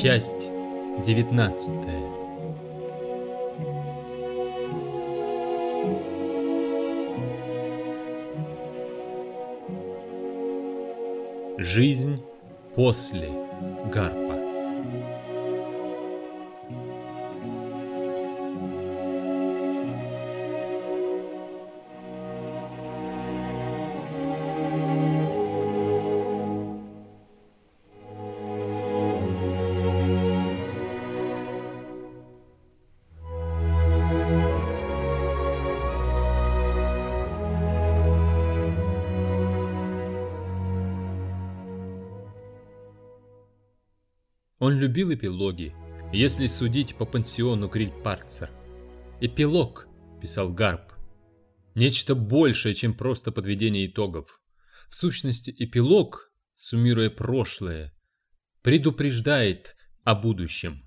Часть 19. Жизнь после Гарпа. Он любил эпилоги, если судить по пансиону Гриль-Парцер. «Эпилог», — писал Гарп, — «нечто большее, чем просто подведение итогов. В сущности, эпилог, суммируя прошлое, предупреждает о будущем».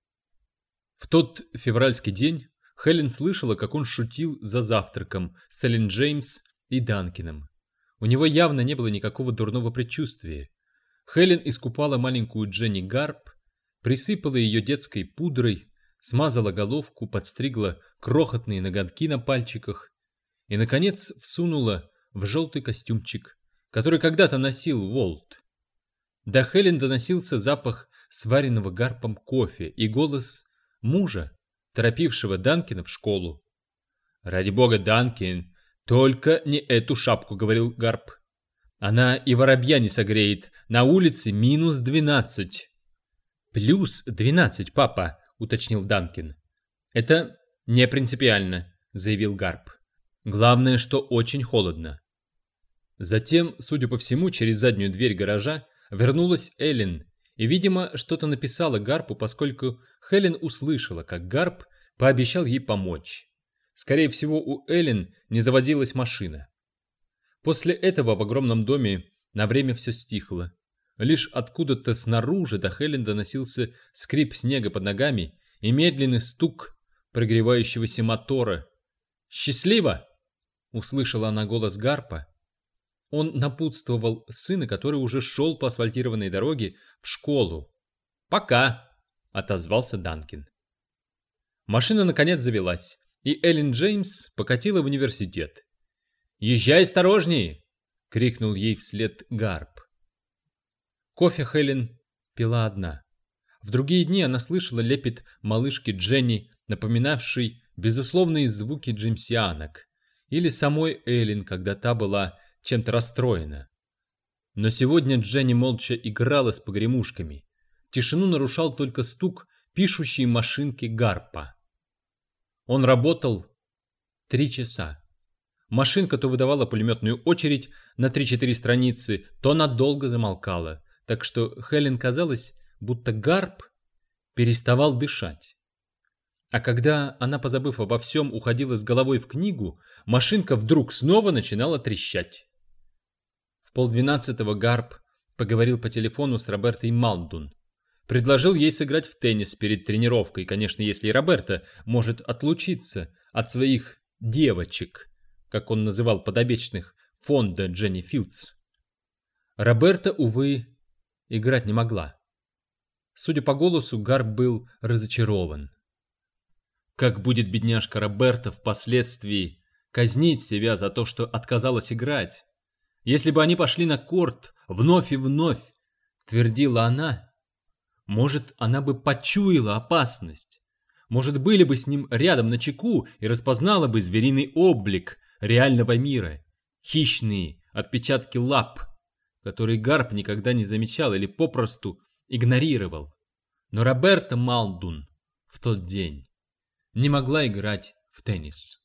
В тот февральский день Хелен слышала, как он шутил за завтраком с Эллен Джеймс и Данкином. У него явно не было никакого дурного предчувствия. Хелен искупала маленькую Дженни Гарп, присыпала ее детской пудрой, смазала головку, подстригла крохотные ноготки на пальчиках и, наконец, всунула в желтый костюмчик, который когда-то носил Уолт. До Хелен доносился запах сваренного Гарпом кофе и голос мужа, торопившего Данкина в школу. «Ради бога, Данкин, только не эту шапку», — говорил Гарп. «Она и воробья не согреет. На улице -12. «+12, папа», — уточнил Данкин. «Это не принципиально», — заявил Гарп. «Главное, что очень холодно». Затем, судя по всему, через заднюю дверь гаража вернулась Эллен и, видимо, что-то написала Гарпу, поскольку Хелен услышала, как Гарп пообещал ей помочь. Скорее всего, у Эллен не заводилась машина. После этого в огромном доме на время все стихло. Лишь откуда-то снаружи до Хелен доносился скрип снега под ногами и медленный стук прогревающегося мотора. «Счастливо!» — услышала она голос Гарпа. Он напутствовал сына, который уже шел по асфальтированной дороге в школу. «Пока!» — отозвался Данкин. Машина наконец завелась, и Эллен Джеймс покатила в университет. «Езжай осторожней!» — крикнул ей вслед Гарп. Кофе Хелен пила одна. В другие дни она слышала лепет малышки Дженни, напоминавшей безусловные звуки джемсианок, или самой Эллен, когда та была чем-то расстроена. Но сегодня Дженни молча играла с погремушками. Тишину нарушал только стук пишущей машинки Гарпа. Он работал 3 часа. Машинка то выдавала пулеметную очередь на 3-4 страницы, то надолго замолкала, так что Хелен казалось, будто Гарп переставал дышать. А когда она, позабыв обо всем, уходила с головой в книгу, машинка вдруг снова начинала трещать. В 11:30 Гарп поговорил по телефону с Робертой Малдун. Предложил ей сыграть в теннис перед тренировкой, конечно, если Роберта может отлучиться от своих девочек, как он называл подопечных фонда Дженни Филдс. Роберта, увы, играть не могла. Судя по голосу, Гарп был разочарован. Как будет бедняжка Роберта впоследствии казнить себя за то, что отказалась играть? Если бы они пошли на корт вновь и вновь, твердила она, может, она бы почуяла опасность. Может, были бы с ним рядом начеку и распознала бы звериный облик реального мира, хищные отпечатки лап, которые Гарп никогда не замечал или попросту игнорировал. Но Роберта Малдун в тот день не могла играть в теннис.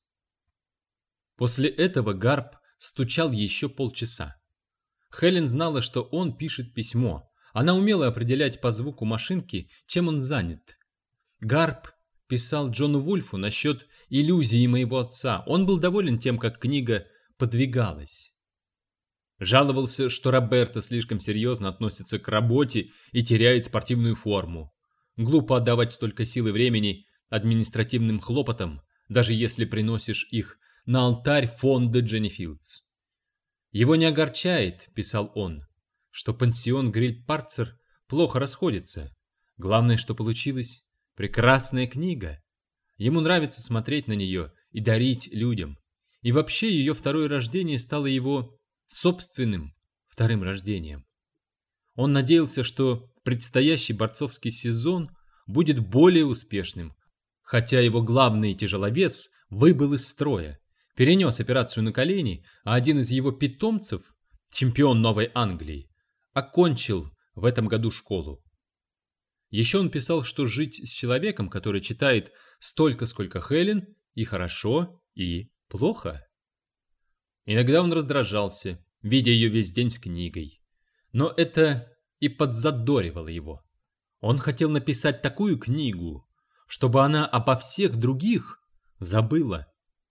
После этого Гарп стучал еще полчаса. Хелен знала, что он пишет письмо. Она умела определять по звуку машинки, чем он занят. Гарп писал Джону Вульфу насчет иллюзии моего отца. Он был доволен тем, как книга подвигалась. Жаловался, что Роберта слишком серьезно относится к работе и теряет спортивную форму. Глупо отдавать столько сил и времени административным хлопотам, даже если приносишь их на алтарь фонда Дженни Филдс. Его не огорчает, писал он, что пансион Гриль-Парцер плохо расходится. Главное, что получилась прекрасная книга. Ему нравится смотреть на нее и дарить людям. И вообще ее второе рождение стало его собственным вторым рождением. Он надеялся, что предстоящий борцовский сезон будет более успешным, хотя его главный тяжеловес выбыл из строя, перенес операцию на колени, а один из его питомцев, чемпион Новой Англии, окончил в этом году школу. Еще он писал, что жить с человеком, который читает столько, сколько Хелен, и хорошо, и плохо. Иногда он раздражался, видя ее весь день с книгой. Но это и подзадоривало его. Он хотел написать такую книгу, чтобы она обо всех других забыла.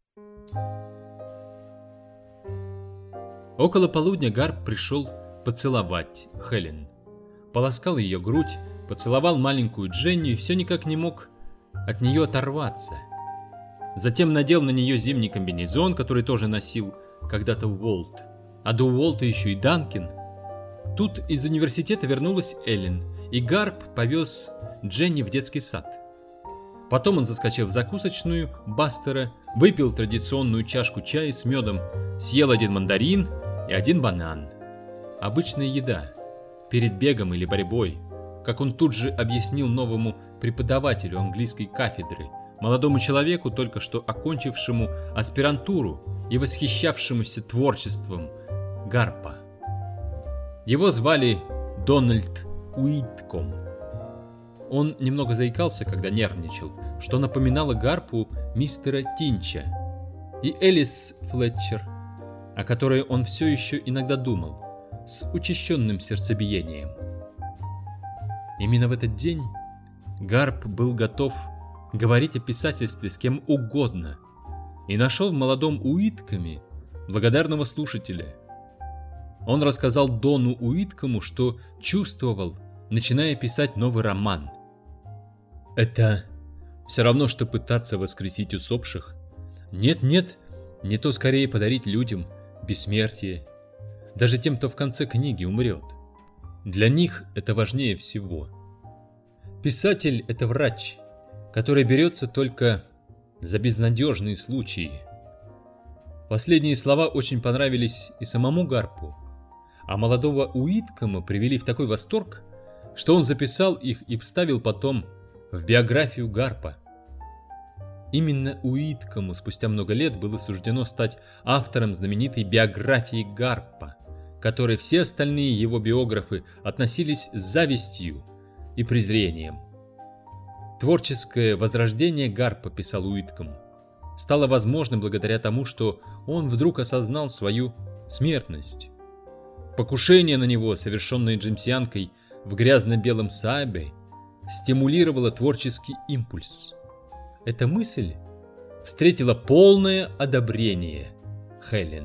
Около полудня Гарп пришел поцеловать Хелен. Поласкал ее грудь, поцеловал маленькую Дженни и все никак не мог от нее оторваться. Затем надел на нее зимний комбинезон, который тоже носил когда-то Уолт. А до Уолта еще и Данкин. Тут из университета вернулась Эллен, и Гарп повез Дженни в детский сад. Потом он заскочил в закусочную Бастера, выпил традиционную чашку чая с медом, съел один мандарин и один банан. Обычная еда, перед бегом или борьбой, как он тут же объяснил новому преподавателю английской кафедры, молодому человеку, только что окончившему аспирантуру и восхищавшемуся творчеством Гарпа. Его звали Дональд Уитком. Он немного заикался, когда нервничал, что напоминало Гарпу мистера Тинча и Элис Флетчер, о которой он все еще иногда думал, с учащенным сердцебиением. Именно в этот день Гарп был готов говорить о писательстве с кем угодно и нашел в молодом Уиткоме благодарного слушателя. Он рассказал Дону Уиткому, что чувствовал, начиная писать новый роман. Это все равно, что пытаться воскресить усопших. Нет, не то скорее подарить людям бессмертие, даже тем, кто в конце книги умрет. Для них это важнее всего. Писатель – это врач, который берется только за безнадежные случаи. Последние слова очень понравились и самому Гарпу, а молодого Уиткома привели в такой восторг, что он записал их и вставил потом в биографию Гарпа. Именно Уиткому спустя много лет было суждено стать автором знаменитой биографии Гарпа, к которой все остальные его биографы относились с завистью и презрением. Творческое возрождение Гарпа, писал Уитком, стало возможным благодаря тому, что он вдруг осознал свою смертность. Покушение на него, совершенное джемсианкой в грязно-белом Саабе, стимулировало творческий импульс. Эта мысль встретила полное одобрение Хелен.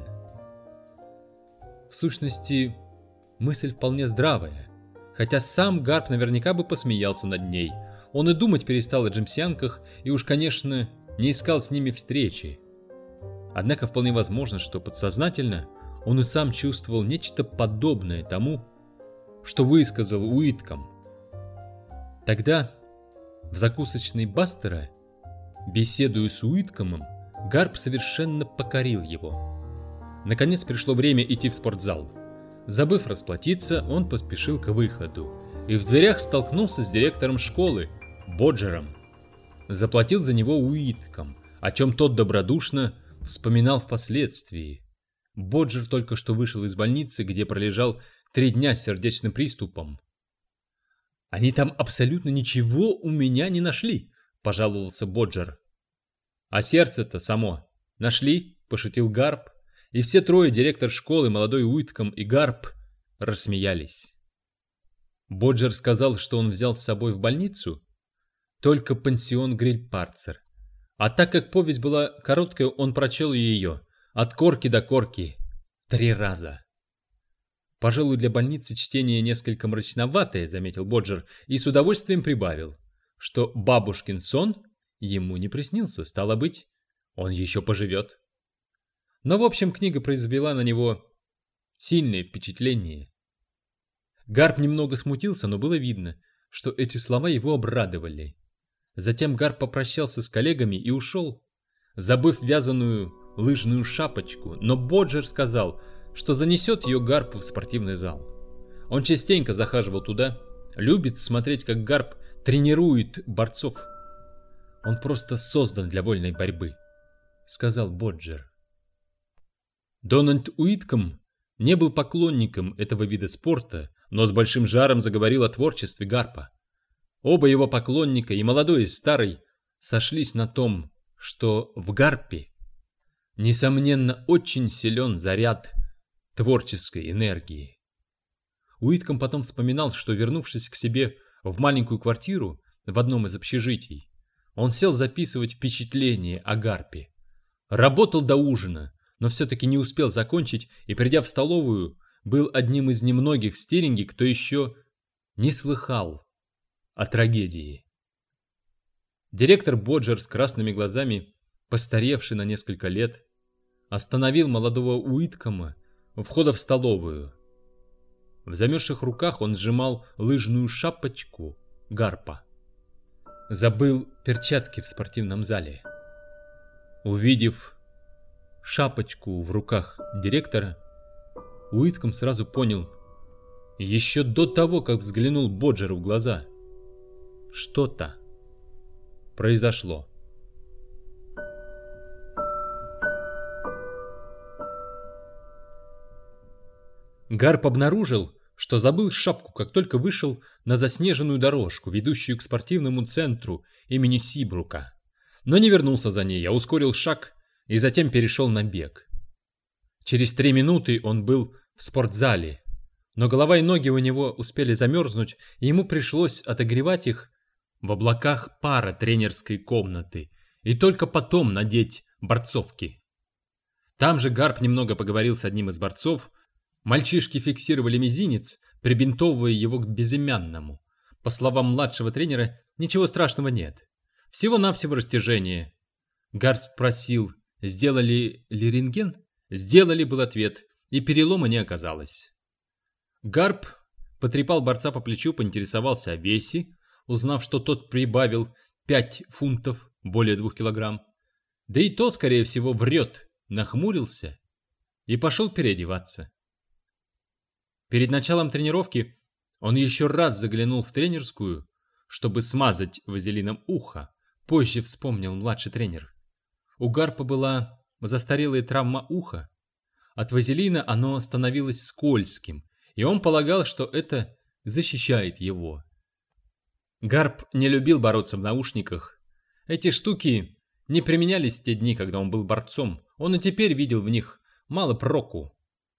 В сущности, мысль вполне здравая, хотя сам Гарп наверняка бы посмеялся над ней. Он и думать перестал о джемсианках и уж, конечно, не искал с ними встречи. Однако вполне возможно, что подсознательно он и сам чувствовал нечто подобное тому, что высказал Уитком. Тогда, в закусочной Бастера, беседуя с Уиткомом, Гарп совершенно покорил его. Наконец пришло время идти в спортзал. Забыв расплатиться, он поспешил к выходу и в дверях столкнулся с директором школы, Боджером. Заплатил за него Уитком, о чем тот добродушно вспоминал впоследствии. Боджер только что вышел из больницы, где пролежал 3 дня с сердечным приступом. «Они там абсолютно ничего у меня не нашли», — пожаловался Боджер. «А сердце-то само нашли?» — пошутил Гарп, и все трое, директор школы, молодой Уитком и Гарп, рассмеялись. Боджер сказал, что он взял с собой в больницу только пансион Грильпарцер. А так как повесть была короткая, он прочел ее от корки до корки 3 раза. «Пожалуй, для больницы чтение несколько мрачноватое», — заметил Боджер, и с удовольствием прибавил, что бабушкин сон ему не приснился, стало быть, он еще поживет. Но, в общем, книга произвела на него сильное впечатление. Гарп немного смутился, но было видно, что эти слова его обрадовали. Затем Гарп попрощался с коллегами и ушел, забыв вязаную лыжную шапочку, но Боджер сказал, что занесет ее Гарпу в спортивный зал. Он частенько захаживал туда, любит смотреть, как Гарп тренирует борцов. «Он просто создан для вольной борьбы», — сказал Боджер. Дональд Уитком не был поклонником этого вида спорта, но с большим жаром заговорил о творчестве Гарпа. Оба его поклонника, и молодой, и старый, сошлись на том, что в Гарпе, несомненно, очень силен заряд творческой энергии. Уитком потом вспоминал, что, вернувшись к себе в маленькую квартиру в одном из общежитий, он сел записывать впечатления о Гарпе. Работал до ужина, но все-таки не успел закончить и, придя в столовую, был одним из немногих в Стиринге, кто еще не слыхал о трагедии. Директор Боджер с красными глазами, постаревший на несколько лет, остановил молодого Уиткома у входа в столовую. В замерзших руках он сжимал лыжную шапочку Гарпа. Забыл перчатки в спортивном зале. Увидев шапочку в руках директора, Уитком сразу понял, еще до того, как взглянул Боджеру в глаза, что-то произошло. Гарп обнаружил, что забыл шапку, как только вышел на заснеженную дорожку, ведущую к спортивному центру имени Сибрука. Но не вернулся за ней, а ускорил шаг и затем перешел на бег. Через 3 минуты он был в спортзале, но голова и ноги у него успели замерзнуть, и ему пришлось отогревать их в облаках пара тренерской комнаты и только потом надеть борцовки. Там же Гарп немного поговорил с одним из борцов. Мальчишки фиксировали мизинец, прибинтовывая его к безымянному. По словам младшего тренера, ничего страшного нет. Всего-навсего растяжение. Гарп спросил, сделали ли рентген? Сделали, был ответ, и перелома не оказалось. Гарп потрепал борца по плечу, поинтересовался о весе, узнав, что тот прибавил 5 фунтов, более 2 килограмм. Да и то, скорее всего, врет, нахмурился и пошел переодеваться. Перед началом тренировки он еще раз заглянул в тренерскую, чтобы смазать вазелином ухо, позже вспомнил младший тренер. У Гарпа была застарелая травма уха. От вазелина оно становилось скользким, и он полагал, что это защищает его. Гарп не любил бороться в наушниках. Эти штуки не применялись в те дни, когда он был борцом. Он и теперь видел в них мало проку.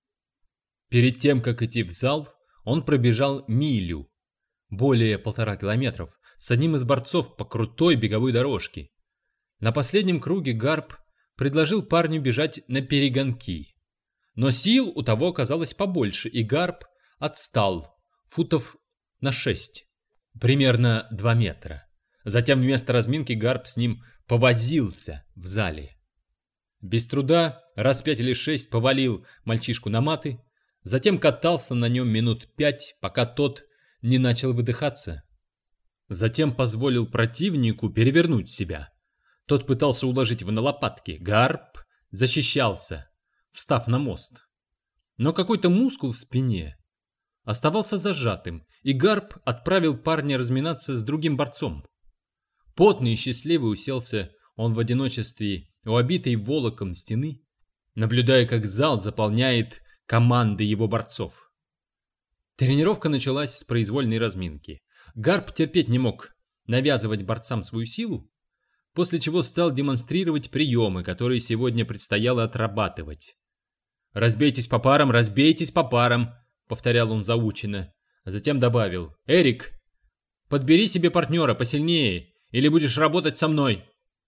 Перед тем, как идти в зал, он пробежал милю, более 1,5 километров, с одним из борцов по крутой беговой дорожке. На последнем круге Гарп предложил парню бежать на перегонки. Но сил у того оказалось побольше, и Гарп отстал футов на 6, примерно 2 метра. Затем вместо разминки Гарп с ним повозился в зале. Без труда раз 5 или 6 повалил мальчишку на маты, затем катался на нем минут 5, пока тот не начал выдыхаться. Затем позволил противнику перевернуть себя. Тот пытался уложить его на лопатки. Гарп защищался, встав на мост. Но какой-то мускул в спине оставался зажатым, и Гарп отправил парня разминаться с другим борцом. Потный и счастливый уселся он в одиночестве у обитой волоком стены, наблюдая, как зал заполняет команды его борцов. Тренировка началась с произвольной разминки. Гарп терпеть не мог навязывать борцам свою силу, после чего стал демонстрировать приемы, которые сегодня предстояло отрабатывать. разбейтесь по парам», — повторял он заучено, а затем добавил: «Эрик, подбери себе партнера посильнее, или будешь работать со мной».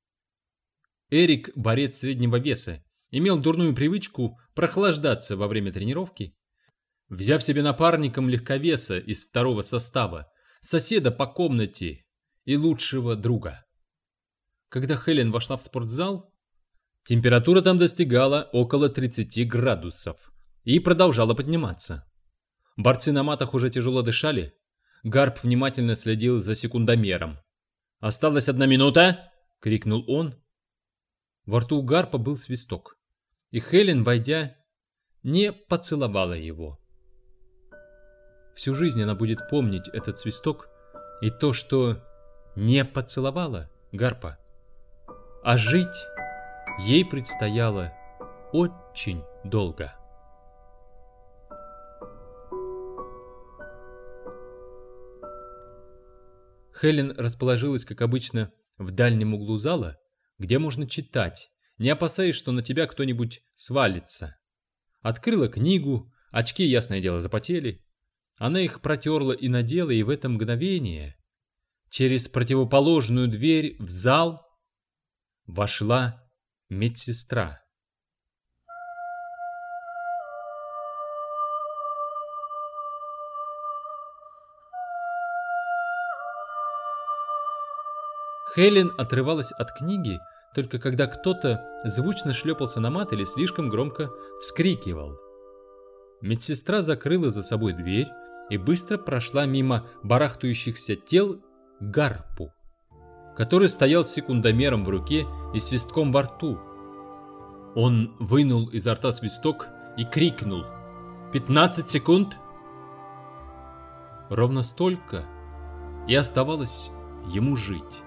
Эрик, борец среднего веса, имел дурную привычку прохлаждаться во время тренировки, взяв себе напарником легковеса из второго состава, соседа по комнате и лучшего друга. Когда Хелен вошла в спортзал, температура там достигала около 30 градусов и продолжала подниматься. Борцы на матах уже тяжело дышали. Гарп внимательно следил за секундомером. «Осталась 1 минута!» — крикнул он. Во рту у Гарпа был свисток, и Хелен, войдя, не поцеловала его. Всю жизнь она будет помнить этот свисток и то, что не поцеловала Гарпа. А жить ей предстояло очень долго. Хелен расположилась, как обычно, в дальнем углу зала, где можно читать, не опасаясь, что на тебя кто-нибудь свалится. Открыла книгу, очки, ясное дело, запотели. Она их протерла и надела, и в это мгновение через противоположную дверь в зал вошла медсестра. Хелен отрывалась от книги, только когда кто-то звучно шлепался на мат или слишком громко вскрикивал. Медсестра закрыла за собой дверь и быстро прошла мимо барахтающихся тел к Гарпу, который стоял с секундомером в руке и свистком во рту. Он вынул изо рта свисток и крикнул: «15 секунд!» Ровно столько и оставалось ему жить.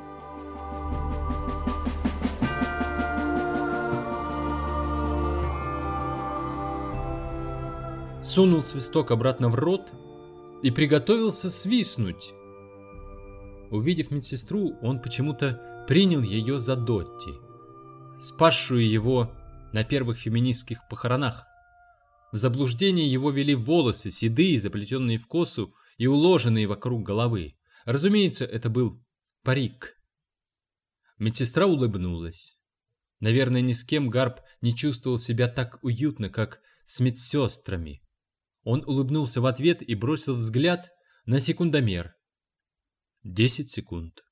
Сунул свисток обратно в рот и приготовился свистнуть. Увидев медсестру, он почему-то принял ее за Дотти, спасшую его на первых феминистских похоронах. В заблуждение его вели волосы, седые, заплетенные в косу и уложенные вокруг головы. Разумеется, это был парик. Медсестра улыбнулась. Наверное, ни с кем Гарп не чувствовал себя так уютно, как с медсестрами. Он улыбнулся в ответ и бросил взгляд на секундомер. 10 секунд.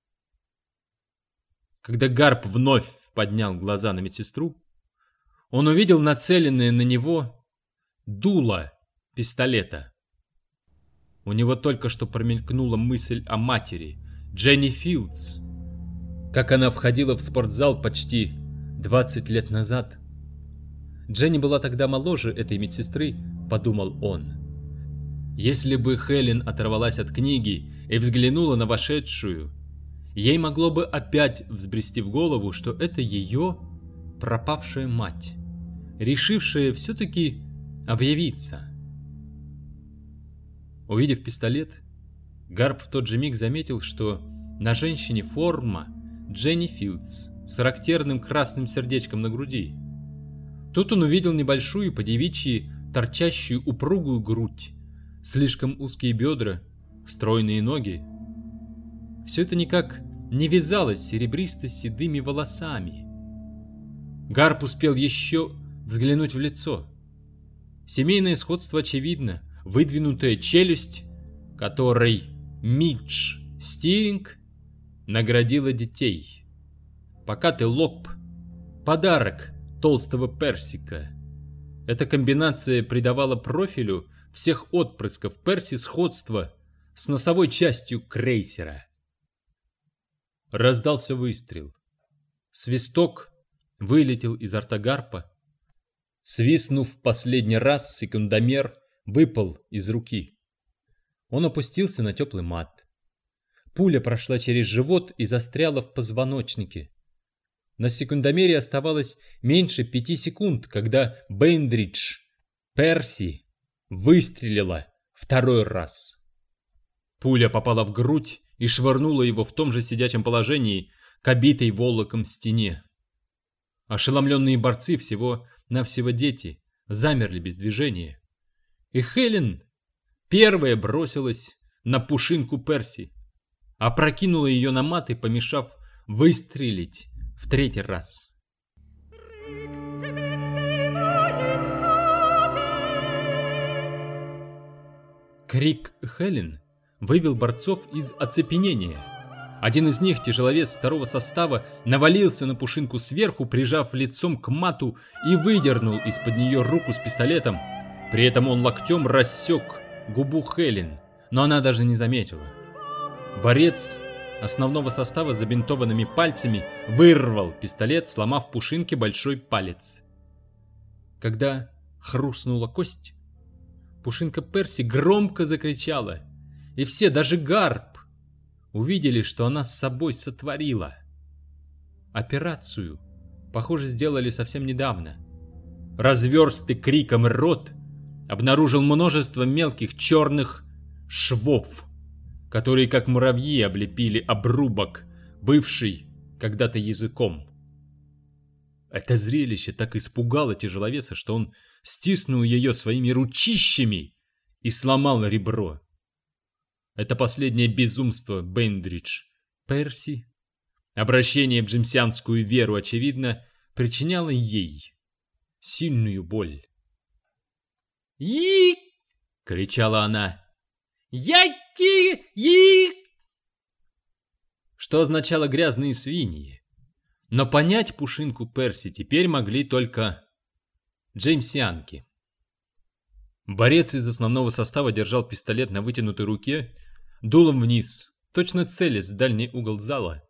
Когда Гарп вновь поднял глаза на медсестру, он увидел нацеленное на него дуло пистолета. У него только что промелькнула мысль о матери, Дженни Филдс, как она входила в спортзал почти 20 лет назад. Дженни была тогда моложе этой медсестры, подумал он. Если бы Хелен оторвалась от книги и взглянула на вошедшую, ей могло бы опять взбрести в голову, что это ее пропавшая мать, решившая все-таки объявиться. Увидев пистолет, Гарп в тот же миг заметил, что на женщине форма Дженни Филдс с характерным красным сердечком на груди. Тут он увидел небольшую по-девичьи торчащую упругую грудь, слишком узкие бедра, стройные ноги. Все это никак не вязалось с серебристо-седыми волосами. Гарп успел еще взглянуть в лицо. Семейное сходство очевидно, выдвинутая челюсть, которой Мидж Стиринг наградила детей. Покатый лоб, подарок толстого персика. Эта комбинация придавала профилю всех отпрысков Перси сходство с носовой частью крейсера. Раздался выстрел. Свисток вылетел изо рта Гарпа. Свистнув в последний раз, секундомер выпал из руки. Он опустился на теплый мат. Пуля прошла через живот и застряла в позвоночнике. На секундомере оставалось меньше 5 секунд, когда Бейндридж Перси выстрелила второй раз. Пуля попала в грудь и швырнула его в том же сидячем положении к обитой волоком стене. Ошеломленные борцы, всего-навсего дети, замерли без движения. И Хелен первая бросилась на пушинку Перси, опрокинула ее на мат и, помешав выстрелить в 3-й раз. Крик Хелен вывел борцов из оцепенения. Один из них, тяжеловес 2-го состава, навалился на пушинку сверху, прижав лицом к мату, и выдернул из-под нее руку с пистолетом. При этом он локтем рассек губу Хелен. но она даже не заметила. Борец основного состава с забинтованными пальцами вырвал пистолет, сломав Пушинке большой палец. Когда хрустнула кость, Пушинка Перси громко закричала, и все, даже Гарп, увидели, что она с собой сотворила. Операцию, похоже, сделали совсем недавно. Разверстый криком рот обнаружил множество мелких черных швов, которые как муравьи облепили обрубок, бывший когда-то языком. Это зрелище так испугало тяжеловеса, что он стиснул ее своими ручищами и сломал ребро. Это последнее безумство Бендридж Перси, обращение в джимсианскую веру, очевидно, причиняло ей сильную боль. «Ик!» — кричала она. «Яки-ик!» Что означало «грязные свиньи». Но понять Пушинку Перси теперь могли только джеймсианки. Борец из основного состава держал пистолет на вытянутой руке, дулом вниз, точно целясь в дальний угол зала.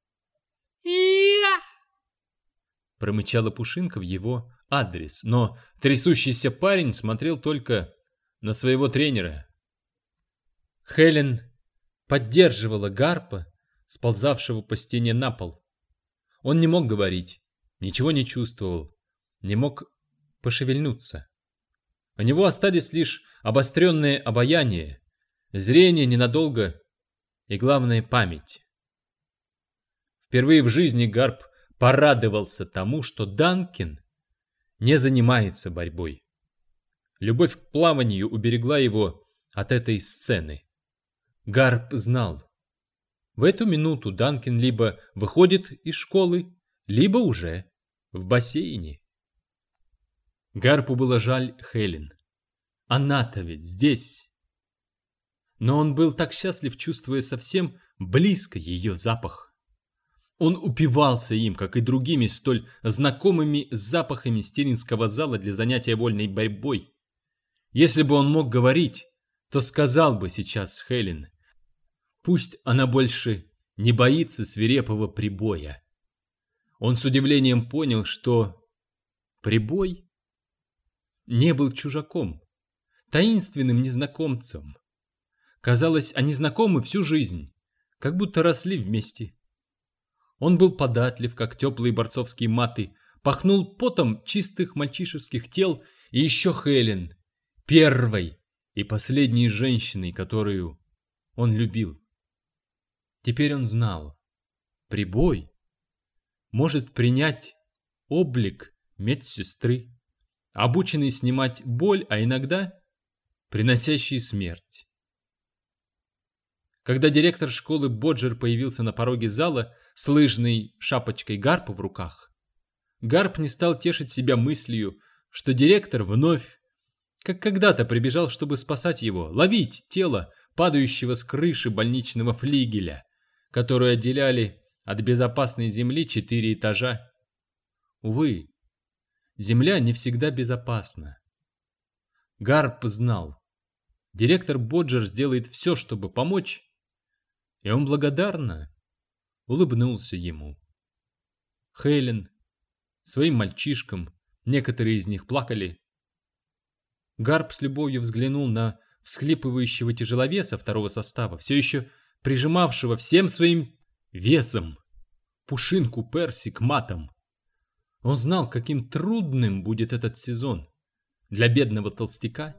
«Я!» — промычала Пушинка в его адрес, но трясущийся парень смотрел только на своего тренера. Хелен поддерживала Гарпа, сползавшего по стене на пол. Он не мог говорить, ничего не чувствовал, не мог пошевельнуться. У него остались лишь обостренное обаяние, зрение ненадолго и, главное, память. Впервые в жизни Гарп порадовался тому, что Данкин не занимается борьбой. Любовь к плаванию уберегла его от этой сцены. Гарп знал, в эту минуту Данкин либо выходит из школы, либо уже в бассейне. Гарпу было жаль Хелен. Она-то ведь здесь. Но он был так счастлив, чувствуя совсем близко ее запах. Он упивался им, как и другими столь знакомыми запахами стиринского зала для занятия вольной борьбой. Если бы он мог говорить, то сказал бы сейчас Хелен: пусть она больше не боится свирепого прибоя. Он с удивлением понял, что прибой не был чужаком, таинственным незнакомцем. Казалось, они знакомы всю жизнь, как будто росли вместе. Он был податлив, как теплые борцовские маты, пахнул потом чистых мальчишеских тел, и еще Хелен, первой и последней женщиной, которую он любил. Теперь он знал, прибой может принять облик медсестры, обученной снимать боль, а иногда приносящей смерть. Когда директор школы Боджер появился на пороге зала с лыжной шапочкой Гарпа в руках, Гарп не стал тешить себя мыслью, что директор вновь, как когда-то, прибежал, чтобы спасать его, ловить тело, падающего с крыши больничного флигеля, которые отделяли от безопасной земли 4 этажа. Увы, земля не всегда безопасна. Гарп знал, директор Боджер сделает все, чтобы помочь, и он благодарно улыбнулся ему. Хелен, своим мальчишкам, некоторые из них плакали. Гарп с любовью взглянул на всхлипывающего тяжеловеса второго состава, все еще прижимавшего всем своим весом Пушинку Перси к матам. Он знал, каким трудным будет этот сезон для бедного толстяка.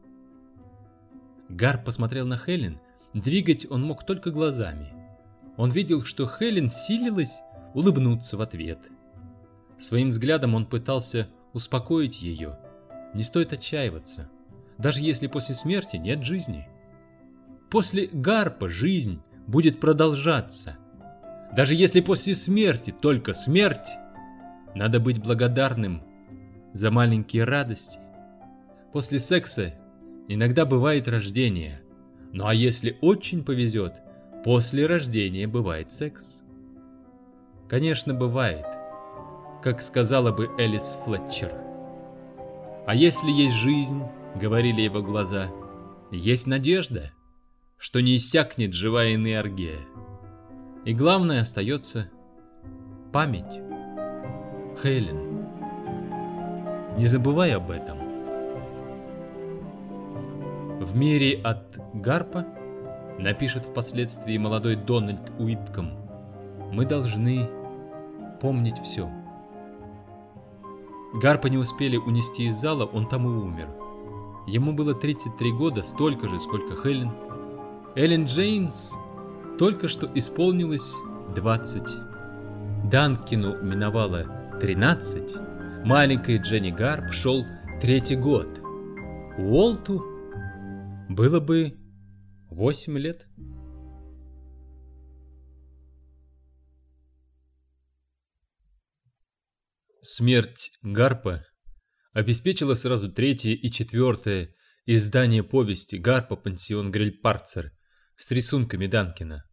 Гарп посмотрел на Хелен. Двигать он мог только глазами. Он видел, что Хелен силилась улыбнуться в ответ. Своим взглядом он пытался успокоить ее. Не стоит отчаиваться, даже если после смерти нет жизни. После Гарпа жизнь будет продолжаться. Даже если после смерти только смерть, надо быть благодарным за маленькие радости. После секса иногда бывает рождение. Ну а если очень повезет, после рождения бывает секс. Конечно, бывает, как сказала бы Элис Флетчер. А если есть жизнь, говорили его глаза, есть надежда. что не иссякнет живая энергия. И главное остается память. Хелен, не забывай об этом. В мире от Гарпа, напишет впоследствии молодой Дональд Уитком, мы должны помнить все. Гарпа не успели унести из зала, он там и умер. Ему было 33 года, столько же, сколько Хелен. Эллен Джеймс только что исполнилось 20. Данкину миновало 13. Маленькой Дженни Гарп шел 3-й год. Уолту было бы 8 лет. Смерть Гарпа обеспечила сразу 3-е и 4-е издание повести «Гарпа. Пансион Грильпарцер» с рисунками Данкина.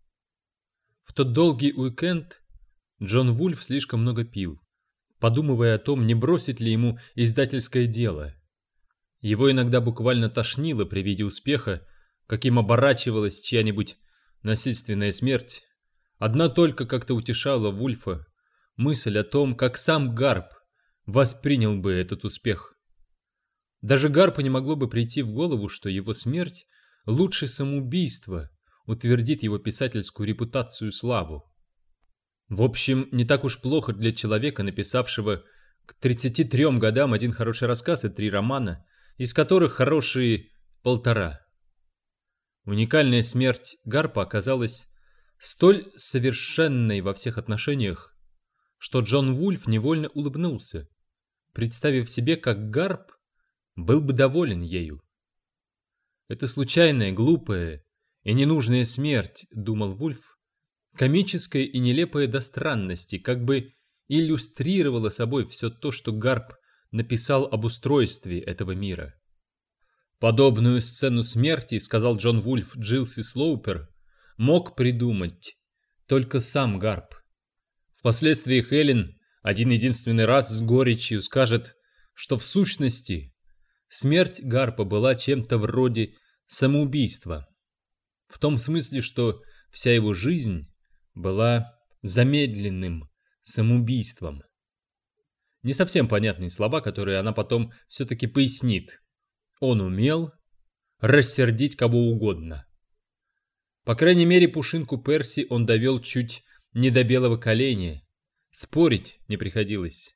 В тот долгий уикенд Джон Вульф слишком много пил, подумывая о том, не бросить ли ему издательское дело. Его иногда буквально тошнило при виде успеха, каким оборачивалась чья-нибудь насильственная смерть. Одна только как-то утешала Вульфа мысль о том, как сам Гарп воспринял бы этот успех. Даже Гарпу не могло бы прийти в голову, что его смерть лучше самоубийства утвердит его писательскую репутацию и славу. В общем, не так уж плохо для человека, написавшего к 33 годам один хороший рассказ и 3 романа, из которых хорошие 1,5. Уникальная смерть Гарпа оказалась столь совершенной во всех отношениях, что Джон Вульф невольно улыбнулся, представив себе, как Гарп был бы доволен ею. «Это случайная, глупая и ненужная смерть», — думал Вульф, комическая и нелепая до странности, как бы иллюстрировала собой все то, что Гарп написал об устройстве этого мира. Подобную сцену смерти, сказал Джон Вульф Джилси Слоупер, мог придумать только сам Гарп. Впоследствии Хелен один-единственный раз с горечью скажет, что в сущности смерть Гарпа была чем-то вроде самоубийства. В том смысле, что вся его жизнь была замедленным самоубийством. Не совсем понятные слова, которые она потом все-таки пояснит. Он умел рассердить кого угодно. По крайней мере, Пушинку Перси он довел чуть не до белого коленя. Спорить не приходилось.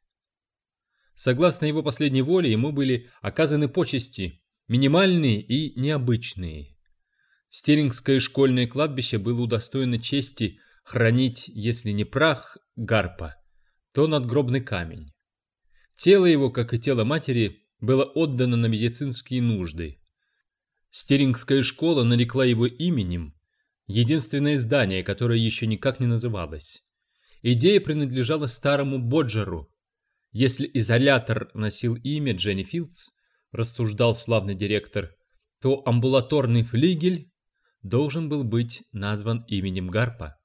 Согласно его последней воле, ему были оказаны почести, минимальные и необычные. Стирингское школьное кладбище было удостоено чести хранить, если не прах Гарпа, то надгробный камень. Тело его, как и тело матери, было отдано на медицинские нужды. Стирингская школа нарекла его именем, единственное здание, которое еще никак не называлось. Идея принадлежала старому Боджеру. Если изолятор носил имя Дженни Филдс, рассуждал славный директор, то амбулаторный флигель должен был быть назван именем Гарпа.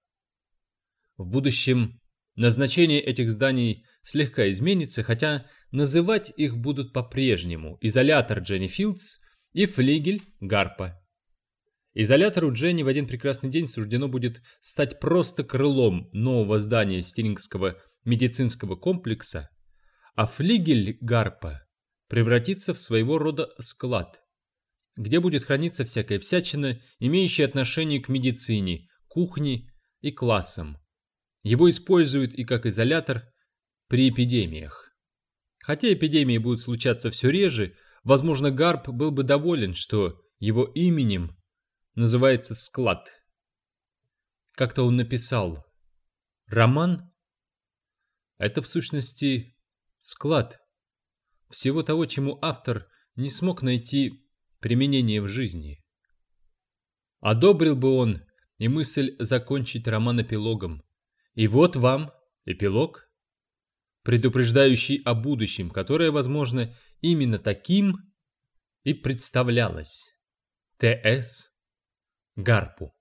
В будущем назначение этих зданий слегка изменится, хотя называть их будут по-прежнему изолятор Дженни Филдс и флигель Гарпа. Изолятору Дженни в один прекрасный день суждено будет стать просто крылом нового здания Стирингского медицинского комплекса, а флигель Гарпа превратится в своего рода склад, где будет храниться всякая всячина, имеющая отношение к медицине, кухне и классам. Его используют и как изолятор при эпидемиях. Хотя эпидемии будут случаться все реже, возможно, Гарп был бы доволен, что его именем называется склад. Как-то он написал: роман — это в сущности склад всего того, чему автор не смог найти применение в жизни. Одобрил бы он и мысль закончить роман эпилогом. И вот вам эпилог, предупреждающий о будущем, которое, возможно, именно таким и представлялось Т.С. Гарпу.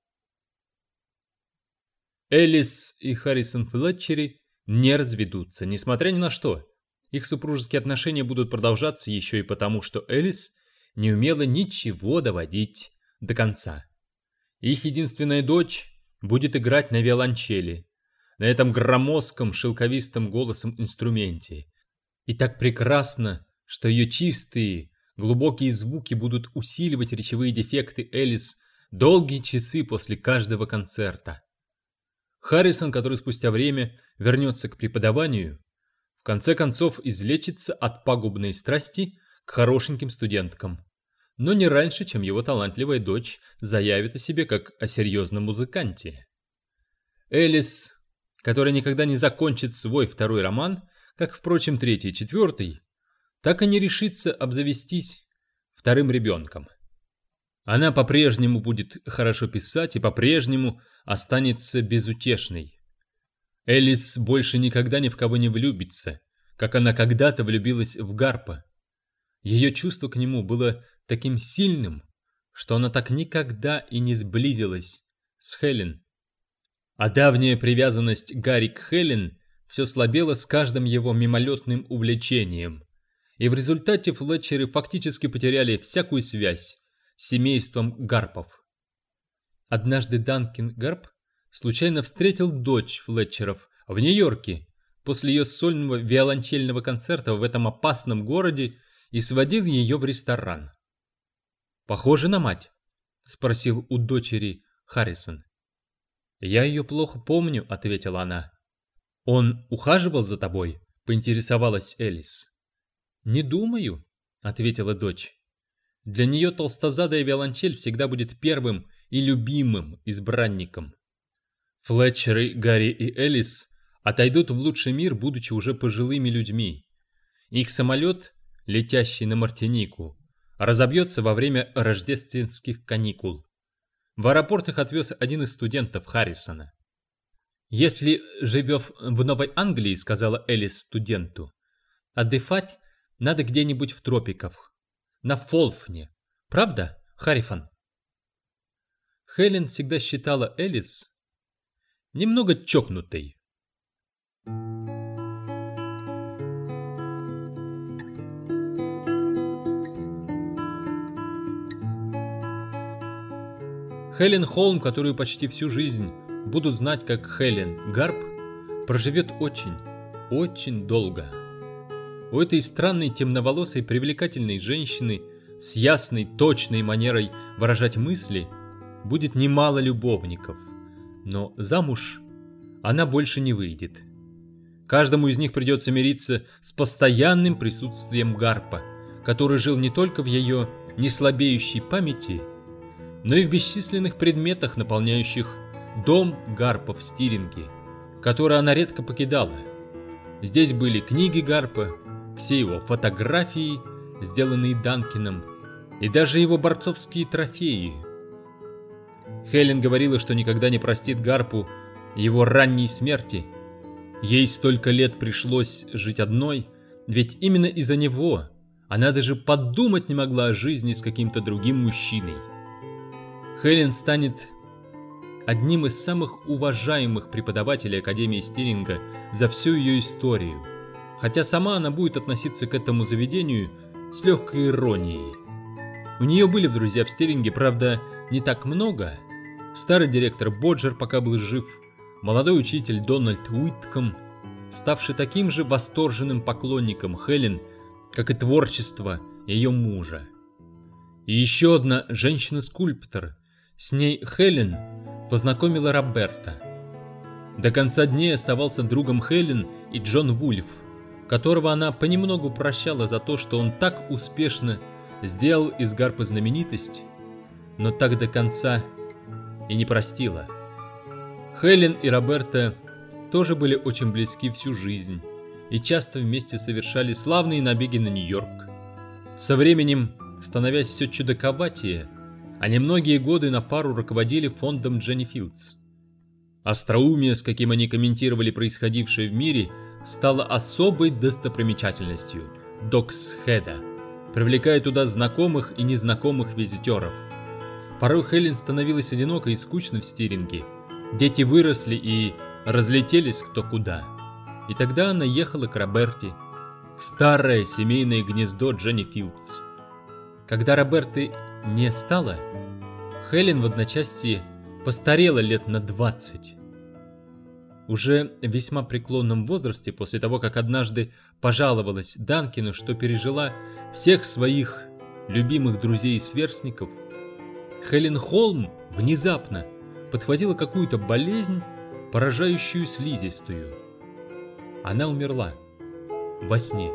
Элис и Харрисон Флетчери не разведутся, несмотря ни на что. Их супружеские отношения будут продолжаться еще и потому, что Элис не умела ничего доводить до конца. Их единственная дочь будет играть на виолончели, на этом громоздком шелковистом голосом инструменте. И так прекрасно, что ее чистые, глубокие звуки будут усиливать речевые дефекты Элис долгие часы после каждого концерта. Харрисон, который спустя время вернется к преподаванию, в конце концов излечится от пагубной страсти к хорошеньким студенткам, но не раньше, чем его талантливая дочь заявит о себе как о серьезном музыканте. Элис, которая никогда не закончит свой второй роман, как, впрочем, третий и четвертый, так и не решится обзавестись вторым ребенком. Она по-прежнему будет хорошо писать и по-прежнему останется безутешной. Элис больше никогда ни в кого не влюбится, как она когда-то влюбилась в Гарпа. Ее чувство к нему было таким сильным, что она так никогда и не сблизилась с Хелен. А давняя привязанность Гарри к Хелен все слабела с каждым его мимолетным увлечением, и в результате Флетчеры фактически потеряли всякую связь с семейством Гарпов. Однажды Данкин Гарп случайно встретил дочь Флетчеров в Нью-Йорке после ее сольного виолончельного концерта в этом опасном городе и сводил ее в ресторан. «Похоже на мать?» — спросил у дочери Харрисон. «Я ее плохо помню», — ответила она. «Он ухаживал за тобой?» — поинтересовалась Элис. «Не думаю», — ответила дочь. «Для нее толстозадая виолончель всегда будет первым и любимым избранником». Флетчеры, Гарри и Элис отойдут в лучший мир, будучи уже пожилыми людьми. Их самолет, летящий на Мартинику, разобьется во время рождественских каникул. В аэропорт их отвез один из студентов Харрисона. «Если живешь в Новой Англии, — сказала Элис студенту, — отдыхать надо где-нибудь в тропиках, на Фолфне. Правда, Харрифан?» Хелен всегда считала Элис немного чокнутой. Хелен Холм, которую почти всю жизнь будут знать как Хелен Гарп, проживет очень, очень долго. У этой странной темноволосой привлекательной женщины с ясной, точной манерой выражать мысли будет немало любовников, но замуж она больше не выйдет. Каждому из них придется мириться с постоянным присутствием Гарпа, который жил не только в ее неслабеющей памяти, но и в бесчисленных предметах, наполняющих дом Гарпа в Стиринге, который она редко покидала. Здесь были книги Гарпа, все его фотографии, сделанные Данкином, и даже его борцовские трофеи. Хелен говорила, что никогда не простит Гарпу его ранней смерти. Ей столько лет пришлось жить одной, ведь именно из-за него она даже подумать не могла о жизни с каким-то другим мужчиной. Хелен станет одним из самых уважаемых преподавателей Академии Стиринга за всю ее историю, хотя сама она будет относиться к этому заведению с легкой иронией. У нее были друзья в Стиринге, правда, не так много. Старый директор Боджер пока был жив, молодой учитель Дональд Уитком, ставший таким же восторженным поклонником Хелен, как и творчество ее мужа. И еще одна женщина-скульптор. С ней Хелен познакомила Роберта. До конца дней оставался другом Хелен и Джон Вульф, которого она понемногу прощала за то, что он так успешно сделал из Гарпа знаменитость, но так до конца и не простила. Хелен и Роберта тоже были очень близки всю жизнь и часто вместе совершали славные набеги на Нью-Йорк. Со временем, становясь все чудаковатее, они многие годы на пару руководили фондом Дженни Филдс. Остроумие, с каким они комментировали происходившее в мире, стало особой достопримечательностью Докс-Хеда, привлекая туда знакомых и незнакомых визитеров. Порой Хелен становилась одиноко и скучно в Стиринге. Дети выросли и разлетелись кто куда. И тогда она ехала к Роберте в старое семейное гнездо Дженни Филдс. Когда Роберты не стало, Хелен в одночасье постарела лет на 20. Уже в весьма преклонном возрасте, после того, как однажды пожаловалась Данкину, что пережила всех своих любимых друзей и сверстников, Хелен Холм внезапно подхватила какую-то болезнь, поражающую слизистую. Она умерла во сне.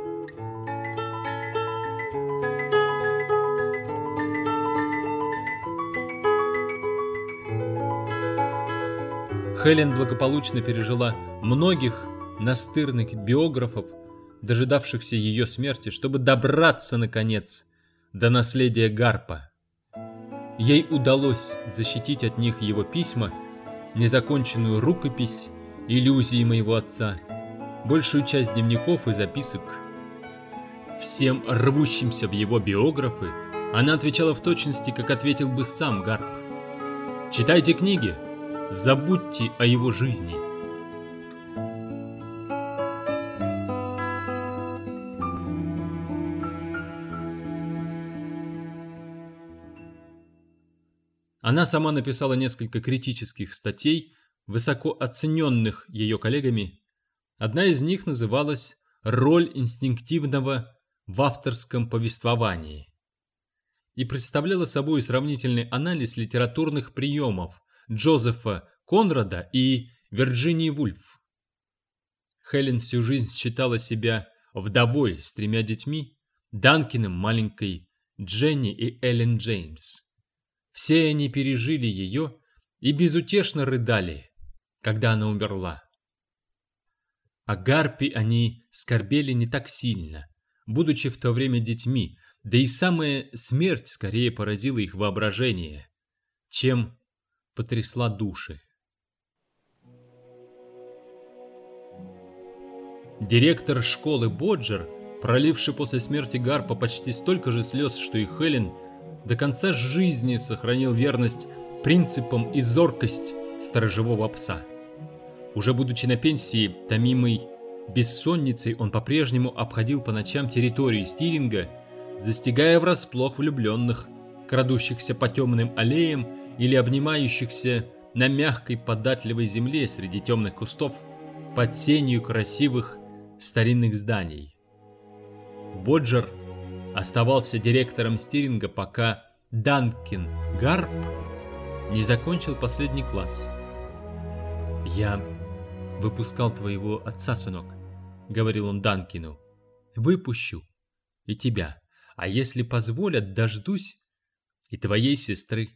Хелен благополучно пережила многих настырных биографов, дожидавшихся ее смерти, чтобы добраться, наконец, до наследия Гарпа. Ей удалось защитить от них его письма, незаконченную рукопись иллюзии моего отца, большую часть дневников и записок. Всем рвущимся в его биографы она отвечала в точности, как ответил бы сам Гарп. «Читайте книги, забудьте о его жизни». Она сама написала несколько критических статей, высоко оцененных ее коллегами. Одна из них называлась «Роль инстинктивного в авторском повествовании» и представляла собой сравнительный анализ литературных приемов Джозефа Конрада и Вирджинии Вульф. Хелен всю жизнь считала себя вдовой с 3 детьми, Данкиным, маленькой Дженни и Эллен Джеймс. Все они пережили ее и безутешно рыдали, когда она умерла. О Гарпе они скорбели не так сильно, будучи в то время детьми, да и самая смерть скорее поразила их воображение, чем потрясла души. Директор школы Боджер, проливший после смерти Гарпа почти столько же слез, что и Хелен, до конца жизни сохранил верность принципам и зоркость сторожевого пса. Уже будучи на пенсии, томимый бессонницей, он по-прежнему обходил по ночам территорию Стиринга, застигая врасплох влюбленных, крадущихся по темным аллеям или обнимающихся на мягкой податливой земле среди темных кустов под сенью красивых старинных зданий. Боджер оставался директором Стиринга, пока Данкин Гарп не закончил последний класс. «Я выпускал твоего отца, сынок», — говорил он Данкину. «Выпущу и тебя, а если позволят, дождусь и твоей сестры».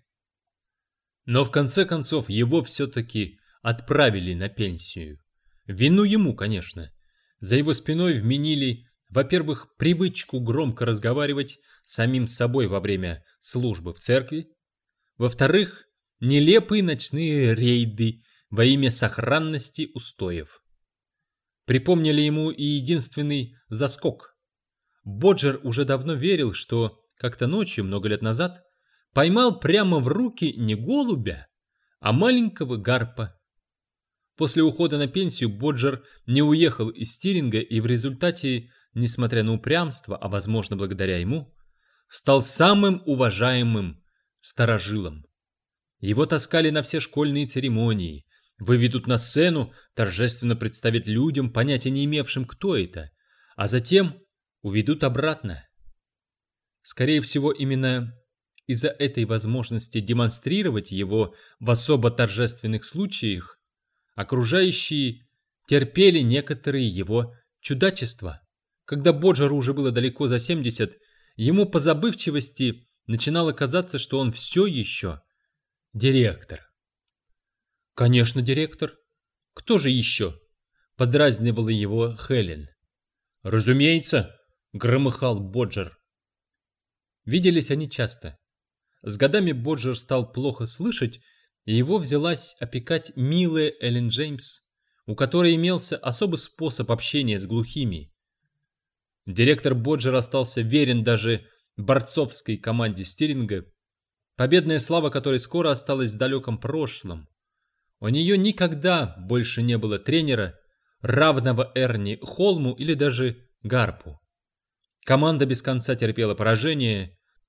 Но в конце концов его все-таки отправили на пенсию. Вину ему, конечно. За его спиной вменили, во-первых, привычку громко разговаривать с самим собой во время службы в церкви, во-вторых, нелепые ночные рейды во имя сохранности устоев. Припомнили ему и единственный заскок. Боджер уже давно верил, что как-то ночью, много лет назад, поймал прямо в руки не голубя, а маленького гарпа. После ухода на пенсию Боджер не уехал из Стиринга и в результате, несмотря на упрямство, а возможно благодаря ему, стал самым уважаемым старожилом. Его таскали на все школьные церемонии, выведут на сцену, торжественно представят людям, понятия не имевшим, кто это, а затем уведут обратно. Скорее всего, именно из-за этой возможности демонстрировать его в особо торжественных случаях окружающие терпели некоторые его чудачества. Когда Боджеру уже было далеко за 70, ему по забывчивости начинало казаться, что он все еще директор. «Конечно, директор. Кто же еще?» — подразнивала его Хелен. «Разумеется», — громыхал Боджер. Виделись они часто. С годами Боджер стал плохо слышать, и его взялась опекать милая Эллен Джеймс, у которой имелся особый способ общения с глухими. Директор Боджер остался верен даже борцовской команде Стиринга, победная слава которой скоро осталась в далеком прошлом. У нее никогда больше не было тренера, равного Эрни Холму или даже Гарпу. Команда без конца терпела поражение,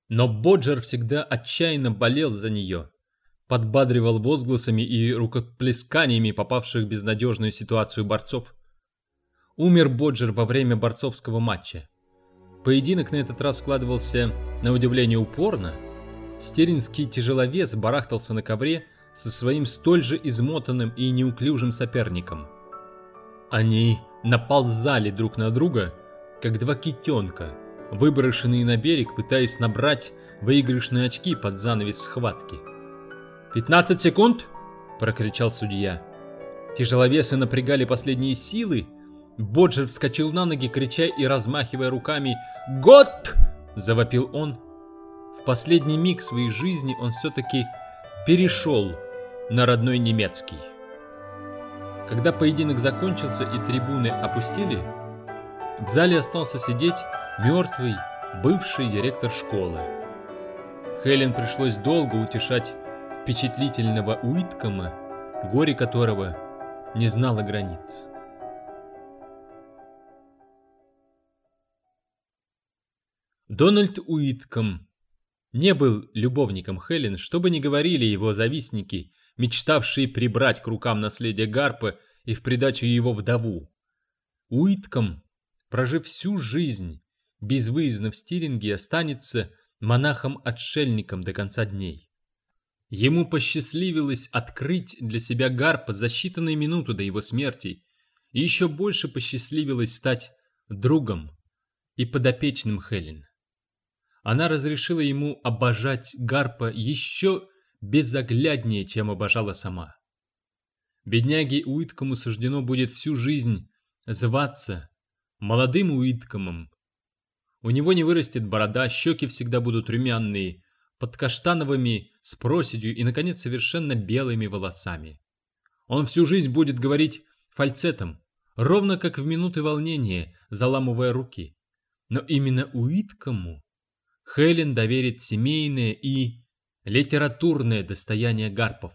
Но Боджер всегда отчаянно болел за нее, подбадривал возгласами и рукоплесканиями попавших в безнадежную ситуацию борцов. Умер Боджер во время борцовского матча. Поединок на этот раз складывался на удивление упорно. Стеринский тяжеловес барахтался на ковре со своим столь же измотанным и неуклюжим соперником. Они наползали друг на друга, как два китенка, выброшенные на берег, пытаясь набрать выигрышные очки под занавес схватки. 15 секунд!» – прокричал судья. Тяжеловесы напрягали последние силы. Боджер вскочил на ноги, крича и размахивая руками. «Гот!» – завопил он. В последний миг своей жизни он все-таки перешел на родной немецкий. Когда поединок закончился и трибуны опустили, в зале остался сидеть мертвый бывший директор школы. Хелен пришлось долго утешать впечатлительного Уиткома, горе которого не знало границ. Дональд Уитком не был любовником Хелен, что бы ни говорили его завистники, мечтавшие прибрать к рукам наследие Гарпа и в придачу его вдову. Уитком, прожив всю жизнь безвыездно в Стиринге, останется монахом-отшельником до конца дней. Ему посчастливилось открыть для себя Гарпа за считанные минуты до его смерти, и еще больше посчастливилось стать другом и подопечным Хелен. Она разрешила ему обожать Гарпа еще безогляднее, чем обожала сама. Бедняге Уиткому суждено будет всю жизнь зваться молодым Уиткомом. У него не вырастет борода, щеки всегда будут румяные, под каштановыми с проседью и, наконец, совершенно белыми волосами. Он всю жизнь будет говорить фальцетом, ровно как в минуты волнения, заламывая руки. Но именно Уиткому Хелен доверит семейное и литературное достояние Гарпов.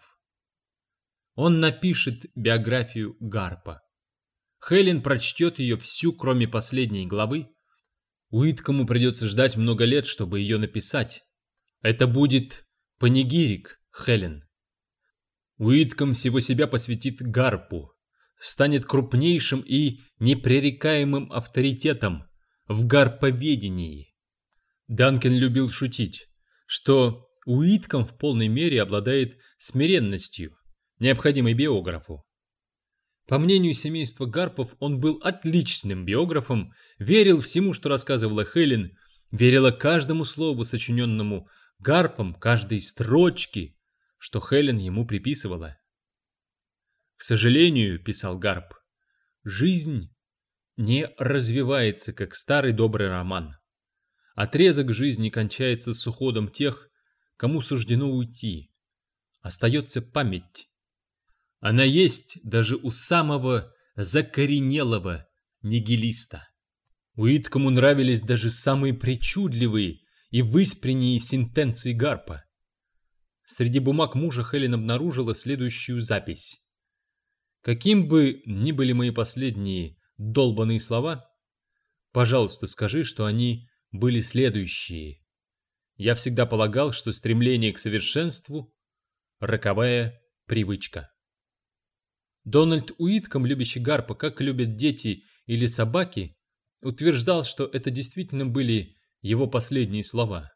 Он напишет биографию Гарпа. Хелен прочтет ее всю, кроме последней главы. Уиткому придется ждать много лет, чтобы ее написать. Это будет панигирик Хелен. Уитком всего себя посвятит Гарпу, станет крупнейшим и непререкаемым авторитетом в гарповедении. Данкин любил шутить, что Уитком в полной мере обладает смиренностью, необходимой биографу. По мнению семейства Гарпов, он был отличным биографом, верил всему, что рассказывала Хелен, верила каждому слову, сочиненному Гарпом, каждой строчке, что Хелен ему приписывала. «К сожалению, — писал Гарп, — жизнь не развивается, как старый добрый роман. Отрезок жизни кончается с уходом тех, кому суждено уйти. Остается память. Она есть даже у самого закоренелого нигилиста». Уиткому нравились даже самые причудливые и выспренние сентенции Гарпа. Среди бумаг мужа Хелен обнаружила следующую запись. «Каким бы ни были мои последние долбаные слова, пожалуйста, скажи, что они были следующие. Я всегда полагал, что стремление к совершенству – роковая привычка». Дональд Уитком, любящий Гарпа, как любят дети или собаки, утверждал, что это действительно были его последние слова.